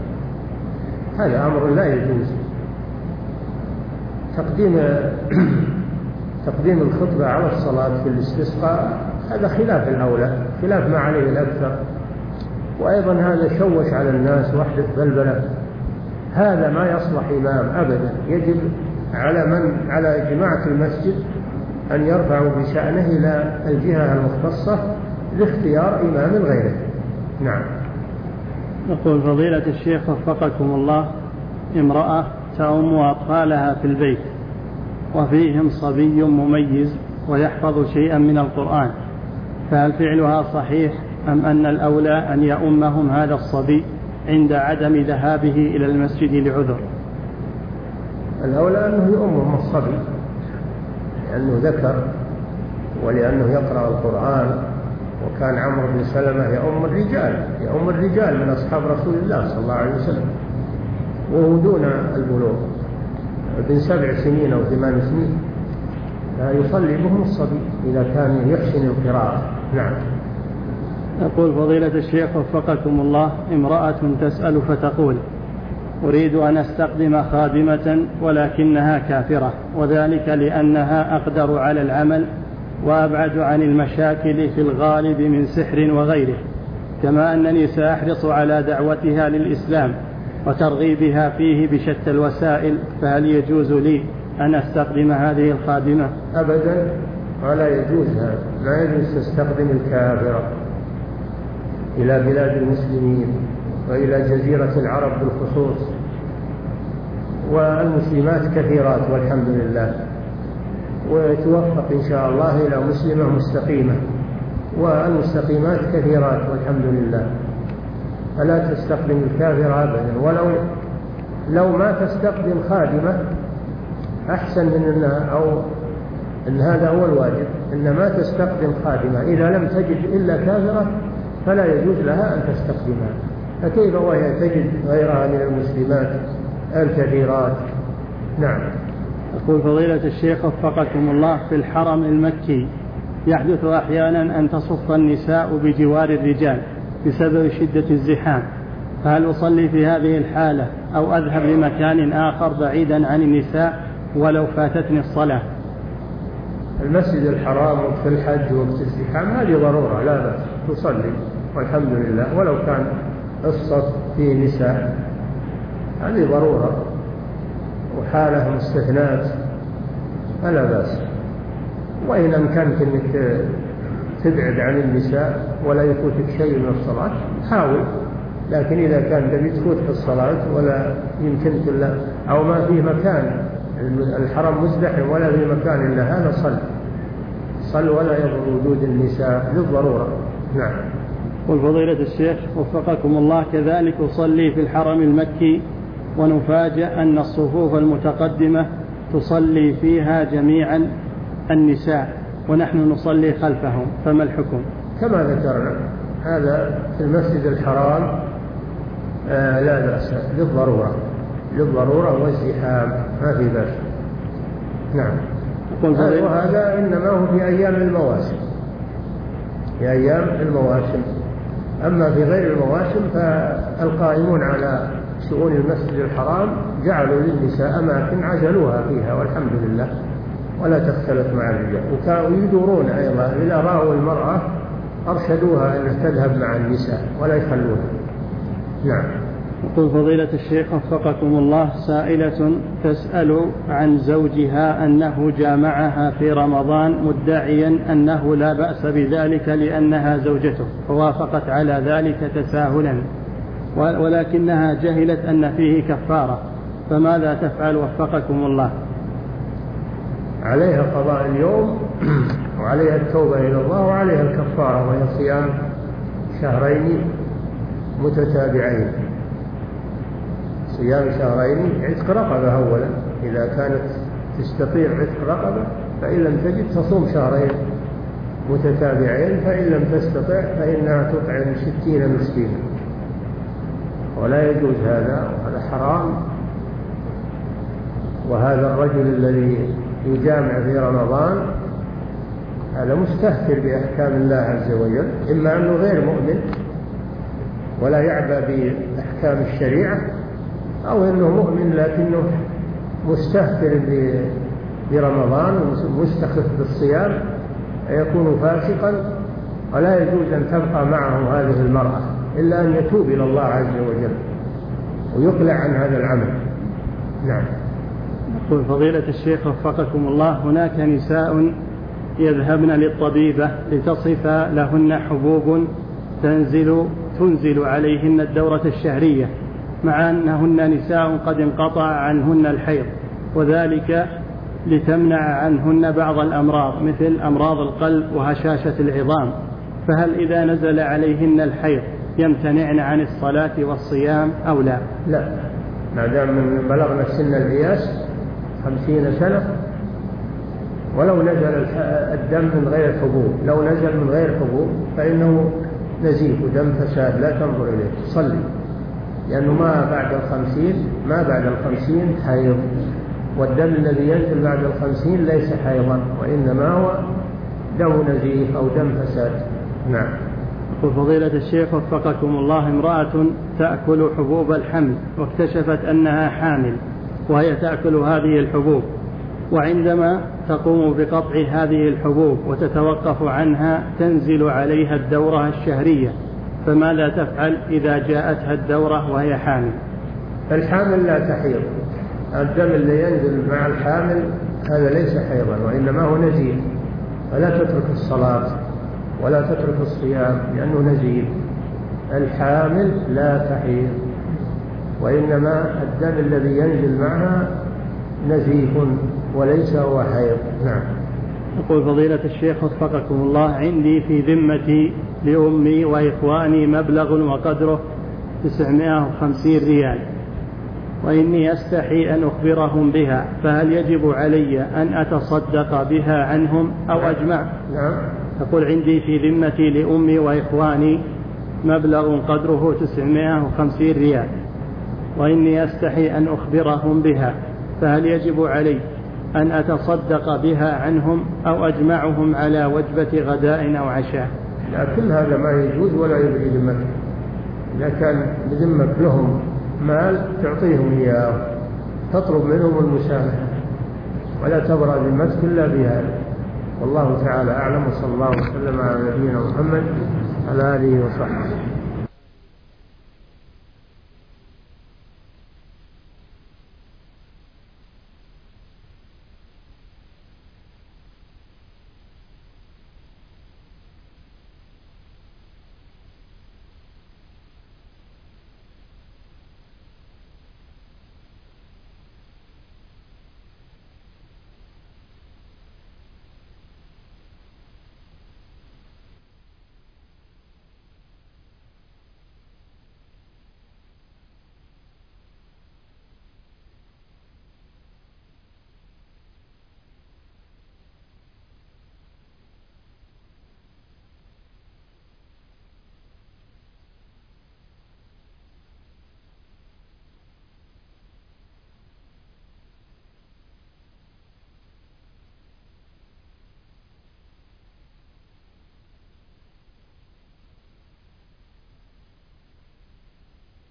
هذا أمر لا يجوز. تقديم تقديم الخطبة على الصلاة في الاستسقاء هذا خلاف الأولى، خلاف ما عليه الأكثر، وأيضا هذا شوش على الناس وحدة بلبلة. هذا ما يصلح إمام أبدا، يجب على من على جماعة المسجد أن يرفعوا بشأنه إلى الجهة المختصة لاختيار إمام غيره. نعم. يقول فضيلة الشيخ وفقكم الله: امرأة تؤم أطفالها في البيت وفيهم صبي مميز ويحفظ شيئا من القرآن، فهل فعلها صحيح أم أن الأولى أن يؤمهم هذا الصبي عند عدم ذهابه إلى المسجد لعذر؟ الأولى أنه يؤمهم الصبي لأنه ذكر ولأنه يقرأ القرآن، وكان عمرو بن سلمة يؤم الرجال يؤم الرجال من أصحاب رسول الله صلى الله عليه وسلم وهو دون البلوغ ابن سبع سنين أو ثمان سنين، يصلي بهم الصبي إذا كان يحسن القراءة. نعم. يقول فضيلة الشيخ وفقكم الله: امرأة تسأل فتقول: أريد أن أستخدم خادمة ولكنها كافرة، وذلك لأنها أقدر على العمل وأبعد عن المشاكل في الغالب من سحر وغيره، كما أنني سأحرص على دعوتها للإسلام وترغيبها فيه بشتى الوسائل، فهل يجوز لي أن أستخدم هذه الخادمة؟ أبدا ولا يجوز هذا، لا يجوز تستخدم الكافرة إلى بلاد المسلمين وإلى جزيرة العرب بالخصوص، والمسلمات كثيرات والحمد لله، ويتوفق إن شاء الله إلى مسلمة مستقيمة، والمستقيمات كثيرات والحمد لله. فلا تستخدم الكافر أبدا، ولو لو ما تستخدم خادمة أحسن من أنها، أو أن هذا هو الواجب، إن ما تستخدم خادمة إذا لم تجد إلا كافرة فلا يجوز لها أن تستخدمها، فكيف وهي تجد غيرها من المسلمات الكثيرات. نعم. يقول فضيلة الشيخ وفقكم الله: في الحرم المكي يحدث أحيانا أن تصف النساء بجوار الرجال بسبب شدة الزحام، فهل أصلي في هذه الحالة أو أذهب لمكان آخر بعيدا عن النساء ولو فاتتني الصلاة؟ المسجد الحرام في الحج وقت الزحام هذه ضرورة لا بأس تصلي والحمد لله، ولو كان الصف فيه نساء هذه ضرورة وحالة مستثنات فلا بأس. وإن أمكنك أنك تبعد عن النساء ولا يفوتك شيء من الصلاة حاول، لكن إذا كان تبي تفوت في الصلاة ولا يمكنك إلا أو ما فيه مكان، الحرم مزدحم ولا في مكان إلا هذا، صل صل ولا يضر وجود النساء للضرورة. نعم. والفضيلة الشيخ وفقكم الله: كذلك أصلي في الحرم المكي ونفاجأ أن الصفوف المتقدمة تصلي فيها جميعا النساء ونحن نصلي خلفهم، فما الحكم؟ كما ذكرنا هذا في المسجد الحرام آه لا بأس للضرورة للضرورة والزحام ما في بأس. نعم. وهذا إنما هو في أيام المواسم في أيام المواسم أما في غير المواسم فالقائمون على شؤون المسجد الحرام جعلوا للنساء أماكن عزلوها فيها والحمد لله ولا تختلط مع الرجال، وكانوا يدورون أيضا إذا رأوا المرأة أرشدوها أن تذهب مع النساء ولا يخلوها. نعم. يقول فضيلة الشيخ وفقكم الله: سائلة تسأل عن زوجها أنه جامعها في رمضان مدعيا أنه لا بأس بذلك لأنها زوجته، فوافقت على ذلك تساهلا، ولكنها جهلت أن فيه كفارة، فماذا تفعل وفقكم الله؟ عليها قضاء اليوم وعليها التوبة إلى الله وعليها الكفارة، وهي صيام شهرين متتابعين صيام شهرين عتق رقبة أولا إذا كانت تستطيع عتق رقبة، فإن لم تجد تصوم شهرين متتابعين، فإن لم تستطع فإنها تطعم ستين مسكينا، ولا يجوز هذا وهذا حرام. وهذا الرجل الذي يجامع في رمضان هذا مستهتر بأحكام الله عز وجل، إما أنه غير مؤمن ولا يعبأ بأحكام الشريعة، أو أنه مؤمن لكنه مستهتر برمضان ومستخف بالصيام يكون فاسقا، ولا يجوز أن تبقى معه هذه المرأة إلا أن يتوب إلى الله عز وجل ويقلع عن هذا العمل. نعم. يقول فضيلة الشيخ وفقكم الله: هناك نساء يذهبن للطبيبة لتصف لهن حبوب تنزل تنزل عليهن الدورة الشهرية، مع أنهن نساء قد انقطع عنهن الحيض، وذلك لتمنع عنهن بعض الأمراض مثل أمراض القلب وهشاشة العظام، فهل إذا نزل عليهن الحيض يمتنعن عن الصلاة والصيام أو لا؟ لا، ما دام من بلغنا سن العياس خمسين سنة، ولو نزل الدم من غير حبوب، لو نزل من غير حبوب فإنه نزيف ودم فساد، لا تنظر إليه، صلي، لأنه ما بعد الخمسين ما بعد الخمسين حيض، والدم الذي ينزل بعد الخمسين ليس حيضا، وإنما هو دم نزيف أو دم فساد. نعم. يقول فضيلة الشيخ وفقكم الله: امرأة تأكل حبوب الحمل واكتشفت أنها حامل وهي تأكل هذه الحبوب، وعندما تقوم بقطع هذه الحبوب وتتوقف عنها تنزل عليها الدورة الشهرية، فماذا تفعل إذا جاءتها الدورة وهي حامل؟ الحامل لا تحيض، الدم اللي ينزل مع الحامل هذا ليس حيضا وإنما هو نزيف، فلا تترك الصلاة ولا تترك الصيام لأنه نزيف. الحامل لا تحيض، وإنما الدم الذي ينزل معها نزيف وليس هو حيض. نعم. يقول فضيلة الشيخ وفقكم الله: عندي في ذمتي لأمي وإخواني مبلغ وقدره تسعمائة وخمسين ريال، وإني أستحي أن أخبرهم بها، فهل يجب علي أن أتصدق بها عنهم أو أجمع؟ نعم. يقول: عندي في ذمتي لأمي وإخواني مبلغ قدره تسعمائة وخمسين ريال، وإني أستحي أن أخبرهم بها، فهل يجب علي أن أتصدق بها عنهم أو أجمعهم على وجبة غداء أو عشاء؟ لا، كل هذا ما يجوز ولا يبعد ذمتك. إذا كان بذمك لهم مال تعطيهم إياه، تطلب منهم المسامحة، ولا تبرأ ذمتك إلا بهذا. والله تعالى أعلم، وصلى الله وسلم على نبينا محمد على آله وصحبه.